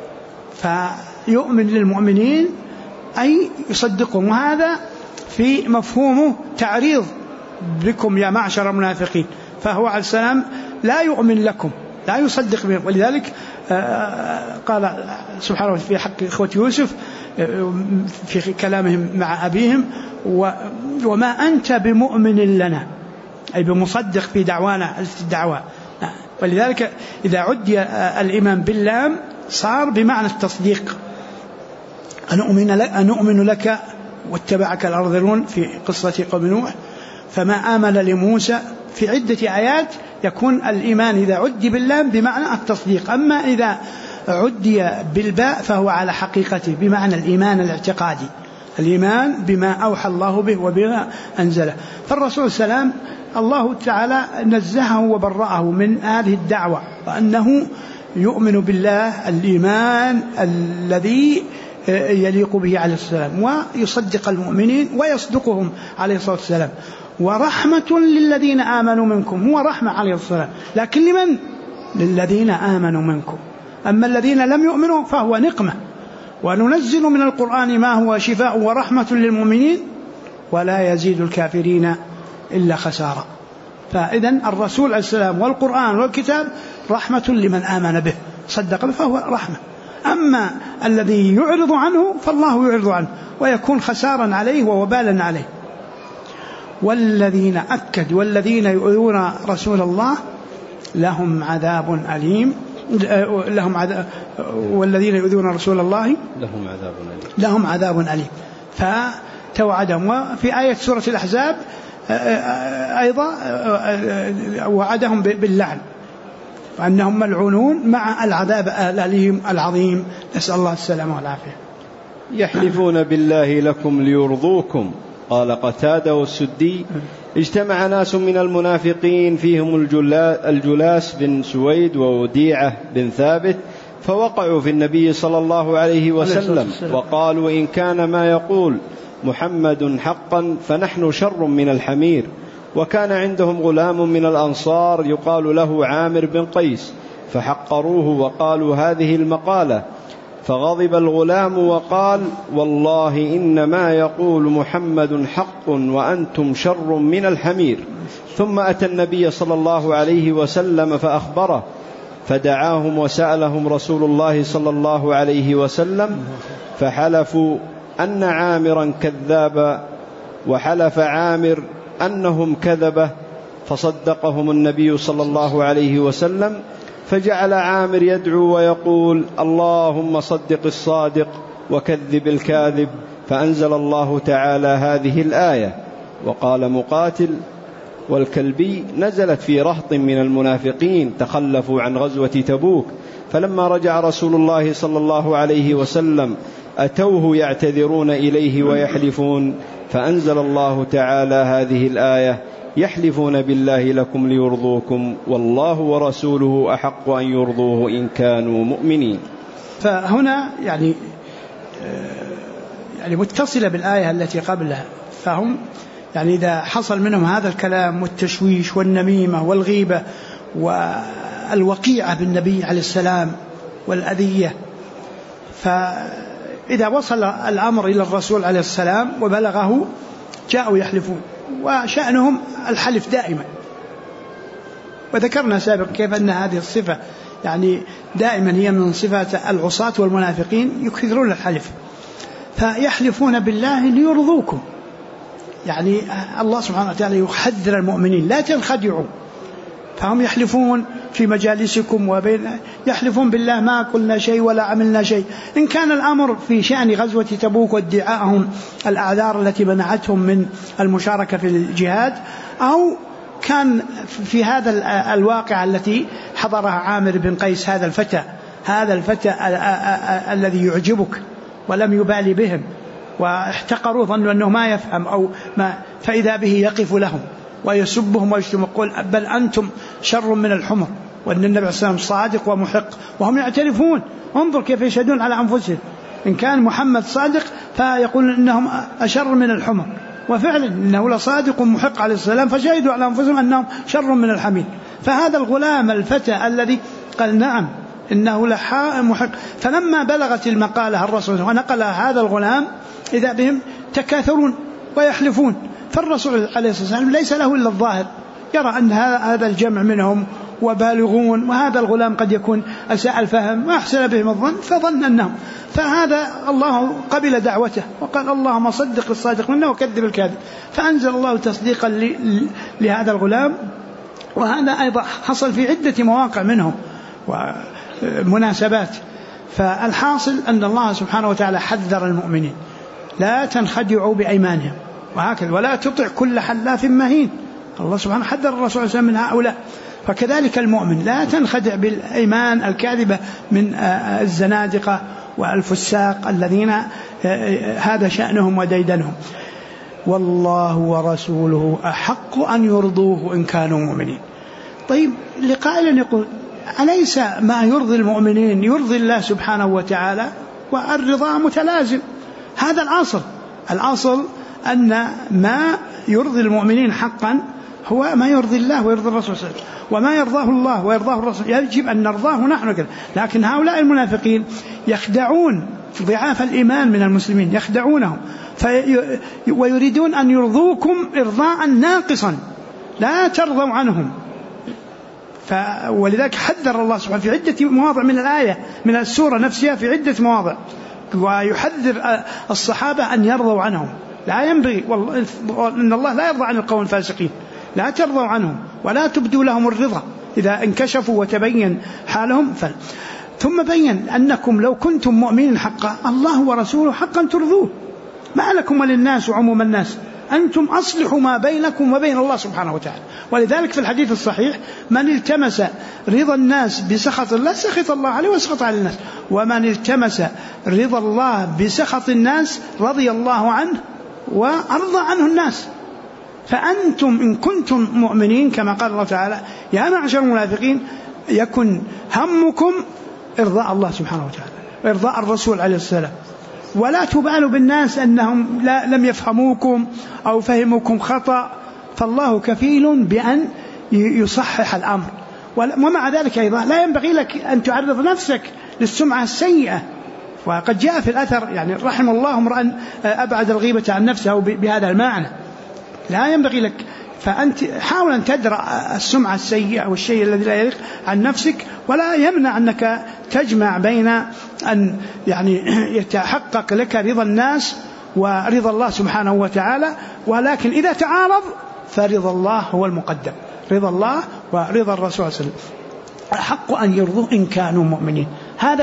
Speaker 1: فيؤمن للمؤمنين أي يصدقهم، وهذا في مفهومه تعريض بكم يا معشر المنافقين. فهو عليه السلام لا يؤمن لكم، لا يصدق بهم. ولذلك قال سبحانه في حق إخوة يوسف في كلامهم مع أبيهم وما أنت بمؤمن لنا، أي بمصدق في دعوانا الدعوة. ولذلك إذا عدي الإيمان باللام صار بمعنى التصديق. أن أؤمن لك واتبعك الأرذلون في قصة قوم نوح. فما آمن لموسى في عدة آيات يكون الإيمان إذا عدي باللام بمعنى التصديق. أما إذا عدي بالباء فهو على حقيقته بمعنى الإيمان الاعتقادي، الإيمان بما أوحى الله به وبما أنزله. فالرسول صلى الله عليه وسلم الله تعالى نزهه وبرأه من هذه الدعوة، وأنه يؤمن بالله الإيمان الذي يليق به عليه السلام، ويصدق المؤمنين ويصدقهم عليه الصلاة والسلام. ورحمة للذين آمنوا منكم، هو رحمة عليه الصلاة، لكن لمن؟ للذين آمنوا منكم. أما الذين لم يؤمنوا فهو نقمة. وننزل من القرآن ما هو شفاء ورحمة للمؤمنين ولا يزيد الكافرين إلا خسارة. فإذن الرسول عليه السلام والقرآن والكتاب رحمة لمن آمن به صدق به فهو رحمة. أما الذي يعرض عنه فالله يعرض عنه ويكون خسارا عليه ووبالا عليه. والذين يؤذون رسول الله لهم عذاب أليم. والذين يؤذون رسول الله لهم عذاب أليم. فتوعدهم. وفي آية سورة الأحزاب أيضا وعدهم باللعن وأنهم ملعونون مع العذاب الأليم العظيم، نسأل الله السلامة والعافية.
Speaker 2: يحلفون بالله لكم ليرضوكم. قال قتادة والسدي اجتمع ناس من المنافقين فيهم الجلاس بن سويد ووديعة بن ثابت، فوقعوا في النبي صلى الله عليه وسلم وقالوا إن كان ما يقول محمد حقا فنحن شر من الحمير. وكان عندهم غلام من الأنصار يقال له عامر بن قيس، فحقروه وقالوا هذه المقالة فغضب الغلام وقال: والله إنما يقول محمد حق وأنتم شر من الحمير. ثم أتى النبي صلى الله عليه وسلم فأخبره، فدعاهم وسألهم رسول الله صلى الله عليه وسلم، فحلفوا أن عامرا كذاب، وحلف عامر أنهم كذبه، فصدقهم النبي صلى الله عليه وسلم، فجعل عامر يدعو ويقول: اللهم صدق الصادق وكذب الكاذب، فأنزل الله تعالى هذه الآية. وقال مقاتل: والكلبي نزلت في رهط من المنافقين تخلفوا عن غزوة تبوك، فلما رجع رسول الله صلى الله عليه وسلم أتوه يعتذرون إليه ويحلفون، فأنزل الله تعالى هذه الآية: يحلفون بالله لكم ليرضوكم والله ورسوله أحق أن يرضوه إن كانوا مؤمنين.
Speaker 1: فهنا يعني متصلة بالآية التي قبلها، فهم يعني إذا حصل منهم هذا الكلام والتشويش والنميمة والغيبة والوقيعة بالنبي عليه السلام والأذية، فإذا وصل الأمر إلى الرسول عليه السلام وبلغه جاءوا يحلفون، وشأنهم الحلف دائما. وذكرنا سابقا كيف أن هذه الصفة يعني دائما هي من صفات العصاة والمنافقين، يكثرون الحلف، فيحلفون بالله ليرضوكم. يعني الله سبحانه وتعالى يحذر المؤمنين: لا تنخدعوا. فهم يحلفون في مجالسكم يحلفون بالله: ما قلنا شيء ولا عملنا شيء. إن كان الأمر في شأن غزوة تبوك وادعاءهم الأعذار التي منعتهم من المشاركة في الجهاد، أو كان في هذا الواقع التي حضرها عامر بن قيس، هذا الفتى الذي يعجبك، ولم يبالي بهم واحتقروا، ظنوا أنه ما يفهم أو ما، فإذا به يقف لهم ويسبهم ويشتم، يقول: بل أنتم شر من الحمر، وأن النبي صلى الله عليه وسلم صادق ومحق، وهم يعترفون. انظر كيف يشهدون على أنفسهم. إن كان محمد صادق فيقول إنهم أشر من الحمر، وفعلا إنه لصادق ومحق عليه السلام، فشهدوا على أنفسهم أنهم شر من الحمير. فهذا الغلام الفتى الذي قال نعم إنه محق، فلما بلغت المقالة الرسول ونقل هذا الغلام إذا بهم تكاثرون ويحلفون. فالرسول عليه الصلاة والسلام ليس له إلا الظاهر، يرى أن هذا الجمع منهم وبالغون، وهذا الغلام قد يكون أساء الفهم وأحسن بهم الظن، فظن أنهم، فهذا الله قبل دعوته وقال: اللهم صدق الصادق منا وكذب الكاذب، فأنزل الله تصديقا لهذا الغلام. وهذا أيضا حصل في عدة مواقع منهم ومناسبات. فالحاصل أن الله سبحانه وتعالى حذر المؤمنين: لا تنخدعوا بأيمانهم، وهكذا ولا تطع كل حلاف مهين. الله سبحانه حذر الرسول صلى الله عليه وسلم من هؤلاء. فكذلك المؤمن لا تنخدع بالأيمان الكاذبة من الزنادقة والفساق الذين هذا شأنهم وديدنهم. والله ورسوله أحق أن يرضوه إن كانوا مؤمنين. طيب، لقائل يقول: أليس ما يرضي المؤمنين يرضي الله سبحانه وتعالى؟ والرضا متلازم. هذا الأصل أن ما يرضي المؤمنين حقا هو ما يرضي الله ويرضي الرسول صلى الله عليه وسلم، وما يرضاه الله ويرضاه الرسول يجب أن نرضاه نحن كذا. لكن هؤلاء المنافقين يخدعون ضعاف الإيمان من المسلمين، يخدعونهم ويريدون أن يرضوكم إرضاء ناقصا لا ترضوا عنهم. ولذلك حذر الله سبحانه في عدة مواضع من الآية من السورة نفسها، في عدة مواضع، ويحذر الصحابة أن يرضوا عنهم. لا ينبغي، إن الله لا يرضى عن القوم الفاسقين، لا ترضوا عنهم ولا تبدوا لهم الرضا إذا انكشفوا وتبين حالهم. ثم بين أنكم لو كنتم مؤمنين حقا الله ورسوله حقا ترضوه، ما لكم وللناس وعموم الناس، أنتم أصلحوا ما بينكم وبين الله سبحانه وتعالى. ولذلك في الحديث الصحيح: من التمس رضا الناس بسخط الله سخط الله عليه وسخط على الناس، ومن التمس رضا الله بسخط الناس رضي الله عنه وأرضى عنه الناس. فأنتم إن كنتم مؤمنين كما قال الله تعالى: يا معشر المنافقين يكن همكم إرضاء الله سبحانه وتعالى وإرضاء الرسول عليه السلام، ولا تبالوا بالناس أنهم لم يفهموكم أو فهموكم خطأ، فالله كفيل بأن يصحح الأمر. ومع ذلك أيضا لا ينبغي لك أن تعرض نفسك للسمعة السيئة، وقد جاء في الأثر يعني رحم الله امرأ أبعد الغيبة عن نفسه بهذا المعنى. لا ينبغي لك، فأنت حاول أن تدرأ السمعة السيئة والشيء الذي لا يليق عن نفسك، ولا يمنع أنك تجمع بين أن يعني يتحقق لك رضا الناس ورضا الله سبحانه وتعالى، ولكن إذا تعارض فرضا الله هو المقدم، رضا الله ورضا الرسول صلى الله عليه وسلم أحق أن يرضوه إن كانوا مؤمنين. هذا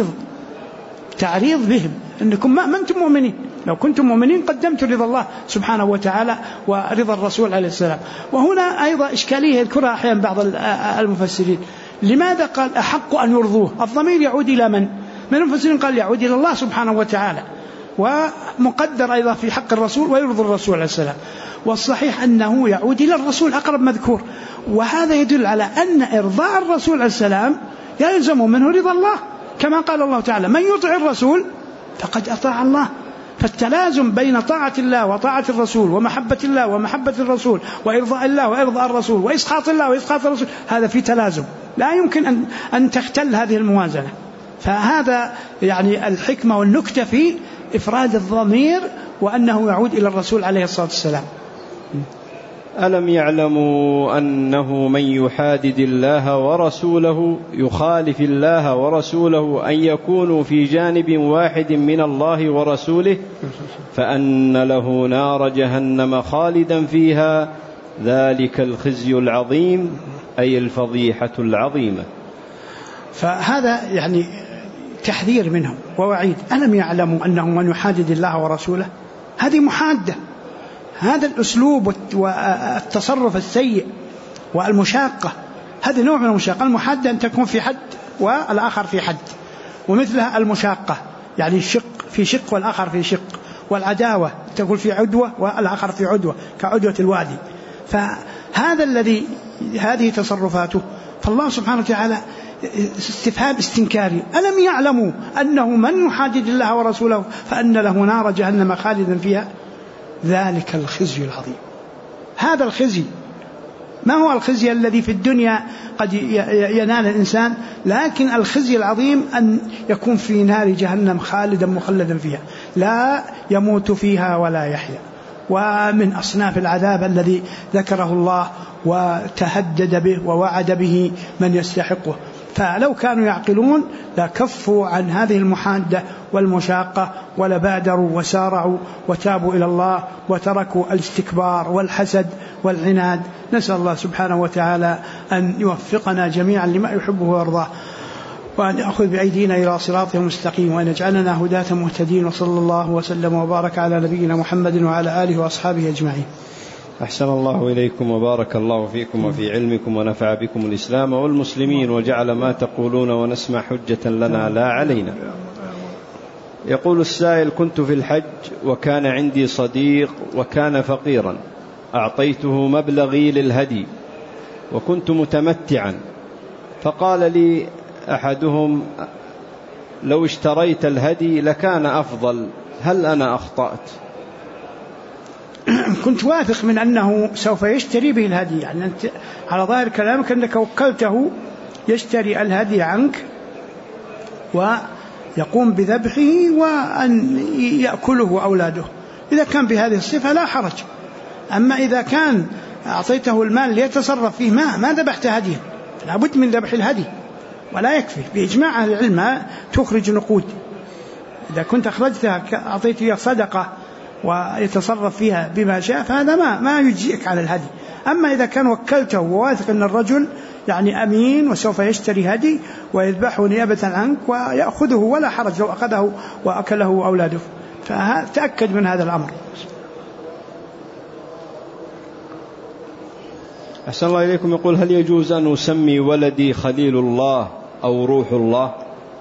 Speaker 1: تعريض بهم أنكم ما أنتم مؤمنين، لو كنتم مؤمنين قدمت رضا الله سبحانه وتعالى ورضا الرسول عليه السلام. وهنا أيضا إشكالية يذكرها أحيانا بعض المفسرين، لماذا قال أحق أن يرضوه؟ الضمير يعود إلى من المفسرين قال يعود إلى الله سبحانه وتعالى، ومقدر أيضا في حق الرسول ويرضي الرسول عليه السلام. والصحيح أنه يعود إلى الرسول أقرب مذكور، وهذا يدل على أن إرضاء الرسول عليه السلام يلزم منه رضا الله، كما قال الله تعالى من يطع الرسول فقد أطاع الله. فالتلازم بين طاعة الله وطاعة الرسول ومحبة الله ومحبة الرسول وإرضاء الله وإرضاء الرسول وإسخاط الله وإسخاط الرسول، هذا في تلازم لا يمكن أن تختل هذه الموازنة. فهذا يعني الحكمة والنكتة في إفراد الضمير وأنه يعود إلى الرسول عليه الصلاة والسلام.
Speaker 2: ألم يعلموا أنه من يحادد الله ورسوله يخالف الله ورسوله أن يكونوا في جانب واحد من الله ورسوله فأن له نار جهنم خالدا فيها ذلك الخزي العظيم أي الفضيحة العظيمة.
Speaker 1: فهذا يعني تحذير منهم ووعيد. ألم يعلموا أنه من يحادد الله ورسوله، هذه محادة، هذا الأسلوب والتصرف السيء والمشاقة، هذا نوع من المشاقة. المحادة أن تكون في حد والآخر في حد، ومثلها المشاقة يعني الشق في شق والآخر في شق، والعداوة تكون في عدوة والآخر في عدوة كعدوة الوادي. فهذا الذي هذه تصرفاته. فالله سبحانه وتعالى استفهام استنكاري، ألم يعلموا أنه من يحادد الله ورسوله فأن له نار جهنم خالدا فيها ذلك الخزي العظيم. هذا الخزي ما هو الخزي الذي في الدنيا قد ينال الإنسان، لكن الخزي العظيم أن يكون في نار جهنم خالدا مخلدا فيها لا يموت فيها ولا يحيا. ومن أصناف العذاب الذي ذكره الله وتهدد به ووعد به من يستحقه. فلو كانوا يعقلون لكفوا عن هذه المحادة والمشاقة ولبادروا وسارعوا وتابوا إلى الله وتركوا الاستكبار والحسد والعناد. نسأل الله سبحانه وتعالى أن يوفقنا جميعا لما يحبه ويرضاه، وأن يأخذ بأيدينا إلى صراطه المستقيم، وأن يجعلنا هداة مهتدين. وصلى الله وسلم وبارك على نبينا محمد وعلى آله وأصحابه أجمعين.
Speaker 2: أحسن الله إليكم وبارك الله فيكم وفي علمكم ونفع بكم الإسلام والمسلمين وجعل ما تقولون ونسمع حجة لنا لا علينا. يقول السائل: كنت في الحج وكان عندي صديق وكان فقيرا، أعطيته مبلغي للهدي وكنت متمتعا، فقال لي أحدهم: لو اشتريت الهدي لكان أفضل، هل أنا أخطأت؟
Speaker 1: كنت واثق من أنه سوف يشتري به الهدي، يعني أنت على ظاهر كلامك أنك وكلته يشتري الهدي عنك ويقوم بذبحه وأن يأكله أولاده. إذا كان بهذه الصفة لا حرج. أما إذا كان أعطيته المال ليتصرف فيه ما ذبحت هديا، لابد من ذبح الهدي، ولا يكفي بإجماع أهل العلم تخرج نقود. إذا كنت أخرجتها أعطيته صدقة ويتصرف فيها بما شاء فهذا ما يجزئك على الهدي. أما إذا كان وكلته وواثق أن الرجل يعني أمين وسوف يشتري هدي ويذبحه نيابة عنك ويأخذه ولا حرج لو أخذه وأكله أولاده، فتأكد من هذا الأمر.
Speaker 2: أحسن الله إليكم. يقول: هل يجوز أن أسمي ولدي خليل الله أو روح الله؟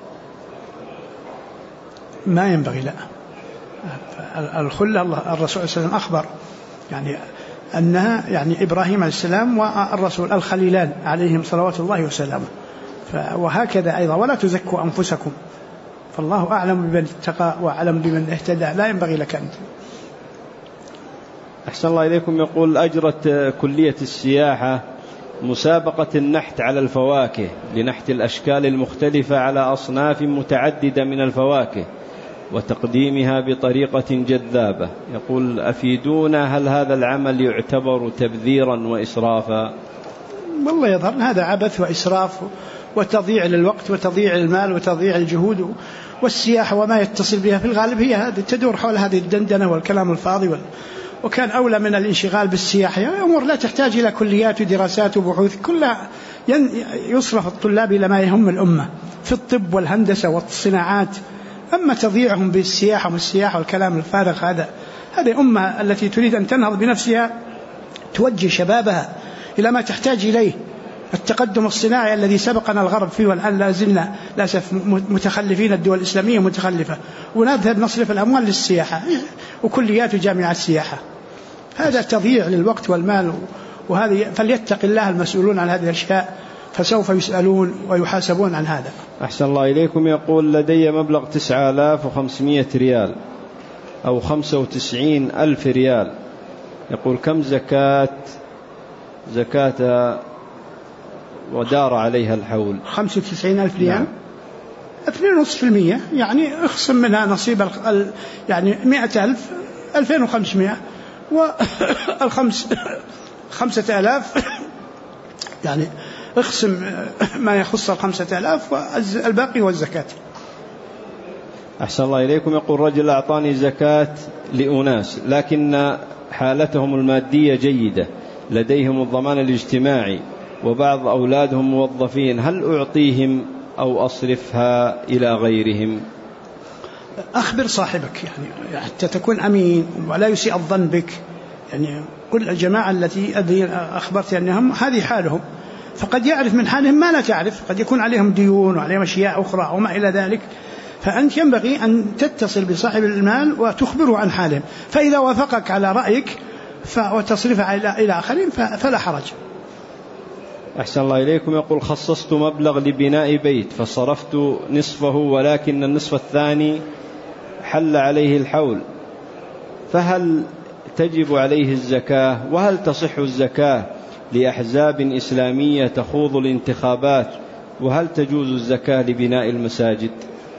Speaker 1: ما ينبغي، لا. الخلة الرسول صلى الله عليه وسلم أخبر يعني أنها يعني إبراهيم عليه السلام والرسول الخليلان عليهم صلوات الله وسلامه، وهكذا أيضا. ولا تزكوا أنفسكم، فالله أعلم بمن اتقى وأعلم بمن اهتدى، لا ينبغي لك أنت.
Speaker 2: أحسن الله إليكم. يقول: أجرت كلية السياحة مسابقة النحت على الفواكه لنحت الأشكال المختلفة على أصناف متعددة من الفواكه وتقديمها بطريقة جذابة. يقول أفيدونا، هل هذا العمل يعتبر تبذيرا وإسرافا؟
Speaker 1: والله يظهر هذا عبث وإسراف وتضييع للوقت وتضييع المال وتضييع الجهود، والسياحة وما يتصل بها في الغالب هي تدور حول هذه الدندنة والكلام الفاضي وكان أولى من الانشغال بالسياحة. أمور لا تحتاج إلى كليات ودراسات وبحوث، كلها يصرف الطلاب إلى ما يهم الأمة في الطب والهندسة والصناعات. أما تضييعهم بالسياحة والكلام الفارغ هذه أمة التي تريد أن تنهض بنفسها توجه شبابها إلى ما تحتاج إليه. التقدم الصناعي الذي سبقنا الغرب فيه والآن لا زلنا للأسف متخلفين، الدول الإسلامية متخلفة، ونذهب نصرف الأموال للسياحة وكليات وجامعات السياحة. هذا تضييع للوقت والمال، وهذه فليتق الله المسؤولون عن هذه الأشياء فسوف يسألون ويحاسبون عن هذا.
Speaker 2: أحسن الله إليكم. يقول لدي مبلغ 9500 ريال أو 95,000 ريال، يقول كم زكاة ودار عليها الحول؟
Speaker 1: 95,000 ريال. 2.5%، يعني اخصم منها نصيب يعني 100,000 2500 5,000 يعني اخصم ما يخص 5,000 والباقي والزكاة.
Speaker 2: أحسن الله إليكم. يقول رجل أعطاني زكاة لأناس لكن حالتهم المادية جيدة، لديهم الضمان الاجتماعي وبعض أولادهم موظفين، هل أعطيهم أو أصرفها إلى غيرهم؟
Speaker 1: أخبر صاحبك يعني حتى تكون أمين ولا يسيء الظن بك. يعني كل الجماعة التي أخبرت أنهم هذه حالهم، فقد يعرف من حالهم ما لا تعرف، قد يكون عليهم ديون وعليهم أشياء أخرى وما إلى ذلك. فأنت ينبغي أن تتصل بصاحب المال وتخبره عن حالهم، فإذا وافقك على رأيك وتصرفها إلى آخرين فلا حرج.
Speaker 2: أحسن الله إليكم. يقول خصصت مبلغ لبناء بيت فصرفت نصفه ولكن النصف الثاني حل عليه الحول، فهل تجب عليه الزكاة؟ وهل تصح الزكاة لأحزاب إسلامية تخوض الانتخابات؟ وهل تجوز الزكاة لبناء المساجد؟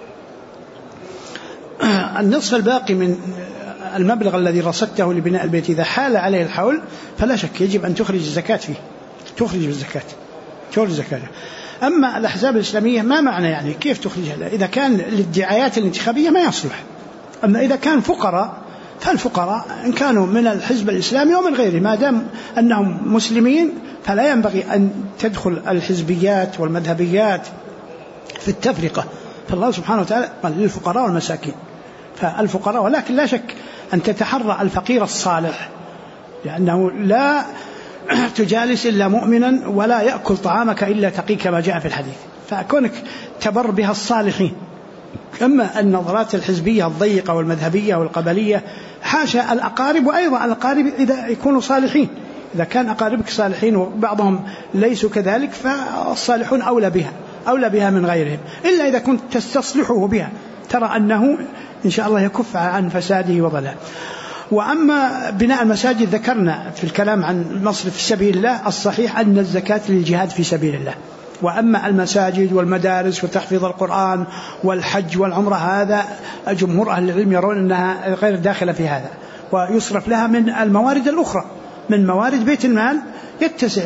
Speaker 1: النصف الباقي من المبلغ الذي رصدته لبناء البيت إذا حال عليه الحول فلا شك يجب أن تخرج الزكاة فيه، تخرج الزكاة. أما الأحزاب الإسلامية ما معنى يعني كيف تخرجها؟ إذا كان للدعايات الانتخابية ما يصلح. أما إذا كان فقراء فالفقراء إن كانوا من الحزب الإسلامي ومن غيره ما دام أنهم مسلمين فلا ينبغي أن تدخل الحزبيات والمذهبيات في التفرقة. فالله سبحانه وتعالى قال للفقراء والمساكين، فالفقراء، ولكن لا شك أن تتحرى الفقير الصالح، لأنه لا تجالس إلا مؤمنا ولا يأكل طعامك إلا تقي كما جاء في الحديث، فكونك تبر بها الصالحين. أما النظرات الحزبية الضيقة والمذهبية والقبلية حاشا الأقارب، وأيضا الأقارب إذا يكونوا صالحين، إذا كان أقاربك صالحين وبعضهم ليسوا كذلك فالصالحون أولى بها من غيرهم، إلا إذا كنت تستصلحه بها ترى أنه إن شاء الله يكف عن فساده وضلاله. وأما بناء المساجد ذكرنا في الكلام عن مصرف في سبيل الله الصحيح أن الزكاة للجهاد في سبيل الله. وأما المساجد والمدارس وتحفيظ القرآن والحج والعمرة هذا جمهور أهل العلم يرون أنها غير داخلة في هذا، ويصرف لها من الموارد الأخرى، من موارد بيت المال يتسع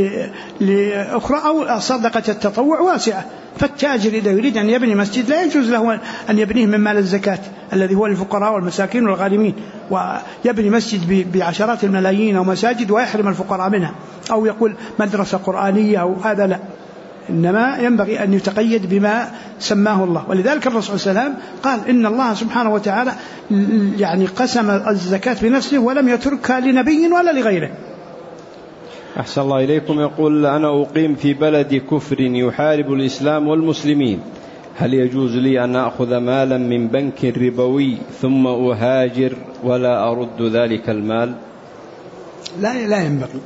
Speaker 1: لأخرى، أو صدقة التطوع واسعة. فالتاجر إذا يريد أن يبني مسجد لا يجوز له أن يبنيه من مال الزكاة الذي هو للفقراء والمساكين والغارمين، ويبني مسجد بعشرات الملايين أو مساجد ويحرم الفقراء منها، أو يقول مدرسة قرآنية أو هذا لا، إنما ينبغي أن يتقيد بما سماه الله. ولذلك الرسول صلى الله عليه وسلم قال إن الله سبحانه وتعالى يعني قسم الزكاة بنفسه ولم يتركها لنبي ولا لغيره.
Speaker 2: أحسن الله إليكم. يقول أنا أقيم في بلد كفر يحارب الإسلام والمسلمين، هل يجوز لي أن أخذ مالا من بنك ربوي ثم أهاجر ولا أرد ذلك المال؟
Speaker 1: لا ينبغي.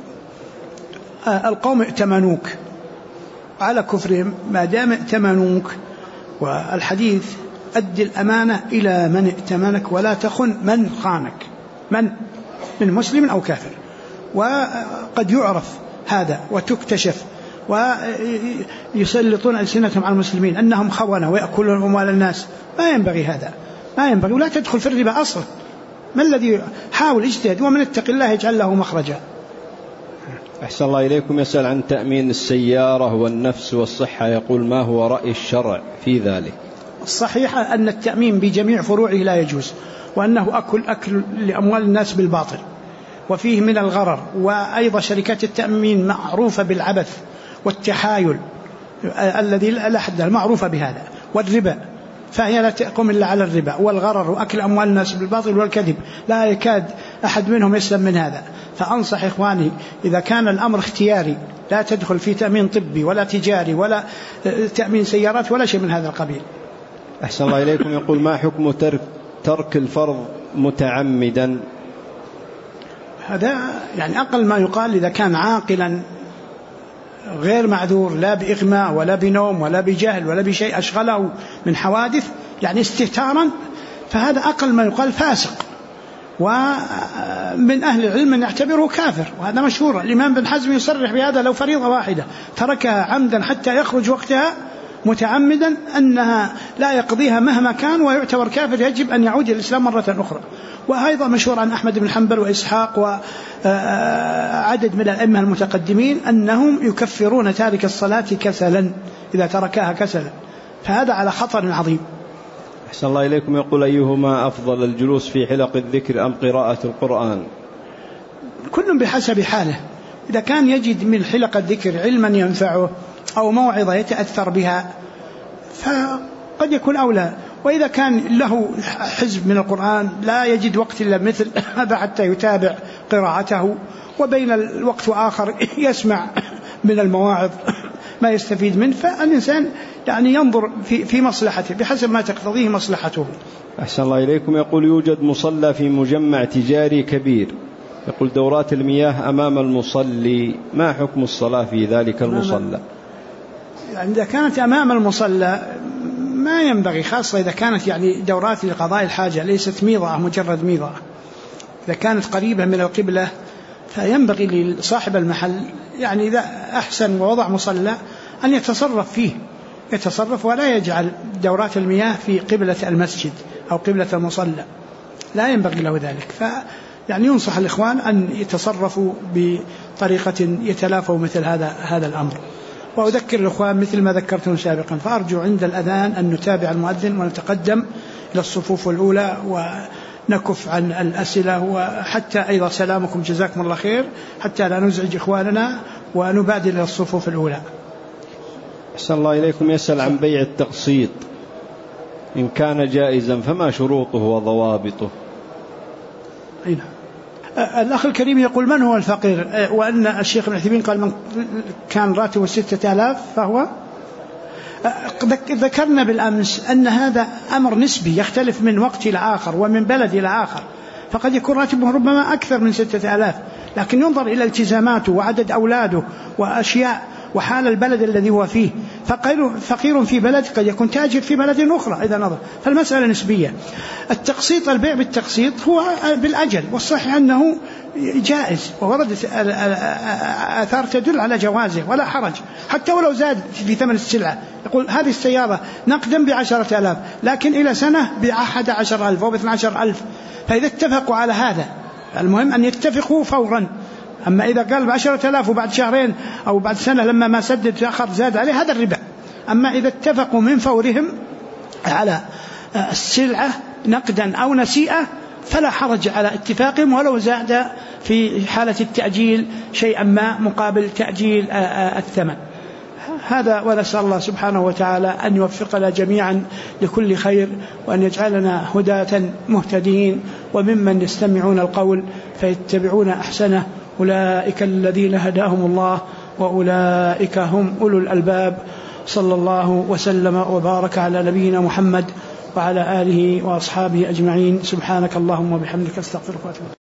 Speaker 1: القوم ائتمنوك على كفرهم، ما دام ائتمنوك، والحديث أد الأمانة إلى من ائتمنك ولا تخن من خانك، من مسلم أو كافر. وقد يعرف هذا وتكتشف ويسلطون ألسنتهم على المسلمين أنهم خونة ويأكلون أموال الناس، ما ينبغي هذا، ما ينبغي. ولا تدخل في الربا أصلا. ما الذي حاول اجتهد، ومن اتق الله يجعل له مخرجا.
Speaker 2: أحسن الله إليكم. يسأل عن تأمين السيارة والنفس والصحة، يقول ما هو رأي الشرع في ذلك؟
Speaker 1: الصحيح أن التأمين بجميع فروعه لا يجوز، وأنه أكل لأموال الناس بالباطل وفيه من الغرر. وأيضا شركات التأمين معروفة بالعبث والتحايل الذي لا حد له، معروفة بهذا. والربا فهي لا تقوم إلا على الربا والغرر وأكل أموال الناس بالباطل والكذب، لا يكاد أحد منهم يسلم من هذا. فأنصح إخواني إذا كان الأمر اختياري لا تدخل في تأمين طبي ولا تجاري ولا تأمين سيارات ولا شيء من هذا القبيل.
Speaker 2: أحسن الله إليكم. يقول ما حكم ترك الفرض متعمدا؟
Speaker 1: هذا يعني أقل ما يقال إذا كان عاقلا غير معذور، لا بإغماء ولا بنوم ولا بجهل ولا بشيء أشغله من حوادث، يعني استهتارا، فهذا أقل ما يقال فاسق. ومن أهل العلم من يعتبره كافر، وهذا مشهور. الإمام بن حزم يصرح بهذا لو فريضة واحدة تركها عمدا حتى يخرج وقتها متعمدا أنها لا يقضيها مهما كان ويعتبر كافر، يجب أن يعود إلى الإسلام مرة أخرى. وأيضا مشهور عن أحمد بن حنبل وإسحاق وعدد من الأئمة المتقدمين أنهم يكفرون تارك الصلاة كسلا إذا تركها كسلا، فهذا على خطر عظيم.
Speaker 2: أحسن الله إليكم. يقول أيهما أفضل، الجلوس في حلق الذكر أم قراءة القرآن؟
Speaker 1: كل بحسب حاله. إذا كان يجد من حلق الذكر علما ينفعه أو موعظة يتأثر بها فقد يكون أولى. وإذا كان له حزب من القرآن لا يجد وقت إلا مثل هذا حتى يتابع قراءته، وبين الوقت وآخر يسمع من المواعظ ما يستفيد منه، فالإنسان يعني ينظر في مصلحته بحسب ما تقتضيه مصلحته.
Speaker 2: أحسن الله إليكم. يقول يوجد مصلى في مجمع تجاري كبير، يقول دورات المياه أمام المصلي، ما حكم الصلاة في ذلك المصلى؟
Speaker 1: يعني إذا كانت أمام المصلى ما ينبغي، خاصة إذا كانت يعني دورات لقضاء الحاجة ليست ميضة مجرد ميضة. إذا كانت قريبة من القبلة فينبغي لصاحب المحل يعني إذا أحسن ووضع مصلى أن يتصرف فيه، يتصرف ولا يجعل دورات المياه في قبلة المسجد أو قبلة المصلى، لا ينبغي له ذلك. يعني ينصح الإخوان أن يتصرفوا بطريقة يتلافوا مثل هذا الأمر. وأذكر الإخوان مثل ما ذكرتهم سابقا، فأرجو عند الأذان أن نتابع المؤذن ونتقدم إلى الصفوف الأولى ونكف عن الأسئلة، وحتى أيضا سلامكم جزاكم الله خير حتى لا نزعج إخواننا ونبادر إلى الصفوف الأولى.
Speaker 2: أحسن الله إليكم. يسأل عن بيع التقسيط، إن كان جائزا فما شروطه وضوابطه؟
Speaker 1: الأخ الكريم يقول من هو الفقير، وأن الشيخ ابن عثيمين قال من كان راتبه 6000 فهو. ذكرنا بالأمس أن هذا أمر نسبي يختلف من وقت إلى آخر ومن بلد إلى آخر، فقد يكون راتبه ربما أكثر من 6000، لكن ينظر إلى التزاماته وعدد أولاده وأشياء وحال البلد الذي هو فيه. فقير في بلد قد يكون تاجر في بلد أخرى، إذا نظر فالمسألة نسبية. التقسيط، البيع بالتقسيط هو بالأجل، والصحيح أنه جائز، ووردت آثار تدل على جوازه ولا حرج، حتى ولو زاد في ثمن السلعة. يقول هذه السيارة نقدا ب10,000 لكن إلى سنة ب11,000 أو ب12,000، فإذا اتفقوا على هذا المهم أن يتفقوا فورا. أما إذا قال ب10,000 وبعد شهرين أو بعد سنة لما ما سدد آخر زاد عليه، هذا الربا. أما إذا اتفقوا من فورهم على السلعة نقدا أو نسيئة فلا حرج على اتفاقهم، ولو زاد في حالة التأجيل شيئا ما مقابل تأجيل الثمن. هذا، ونسأل الله سبحانه وتعالى أن يوفقنا جميعا لكل خير، وأن يجعلنا هداة مهتدين وممن يستمعون القول فيتبعون أحسنه. أولئك الذين هداهم الله وأولئك هم أولو الألباب. صلى الله وسلم وبارك على نبينا محمد وعلى آله وأصحابه أجمعين. سبحانك اللهم وبحمدك، استغفرك وأتوب إليك.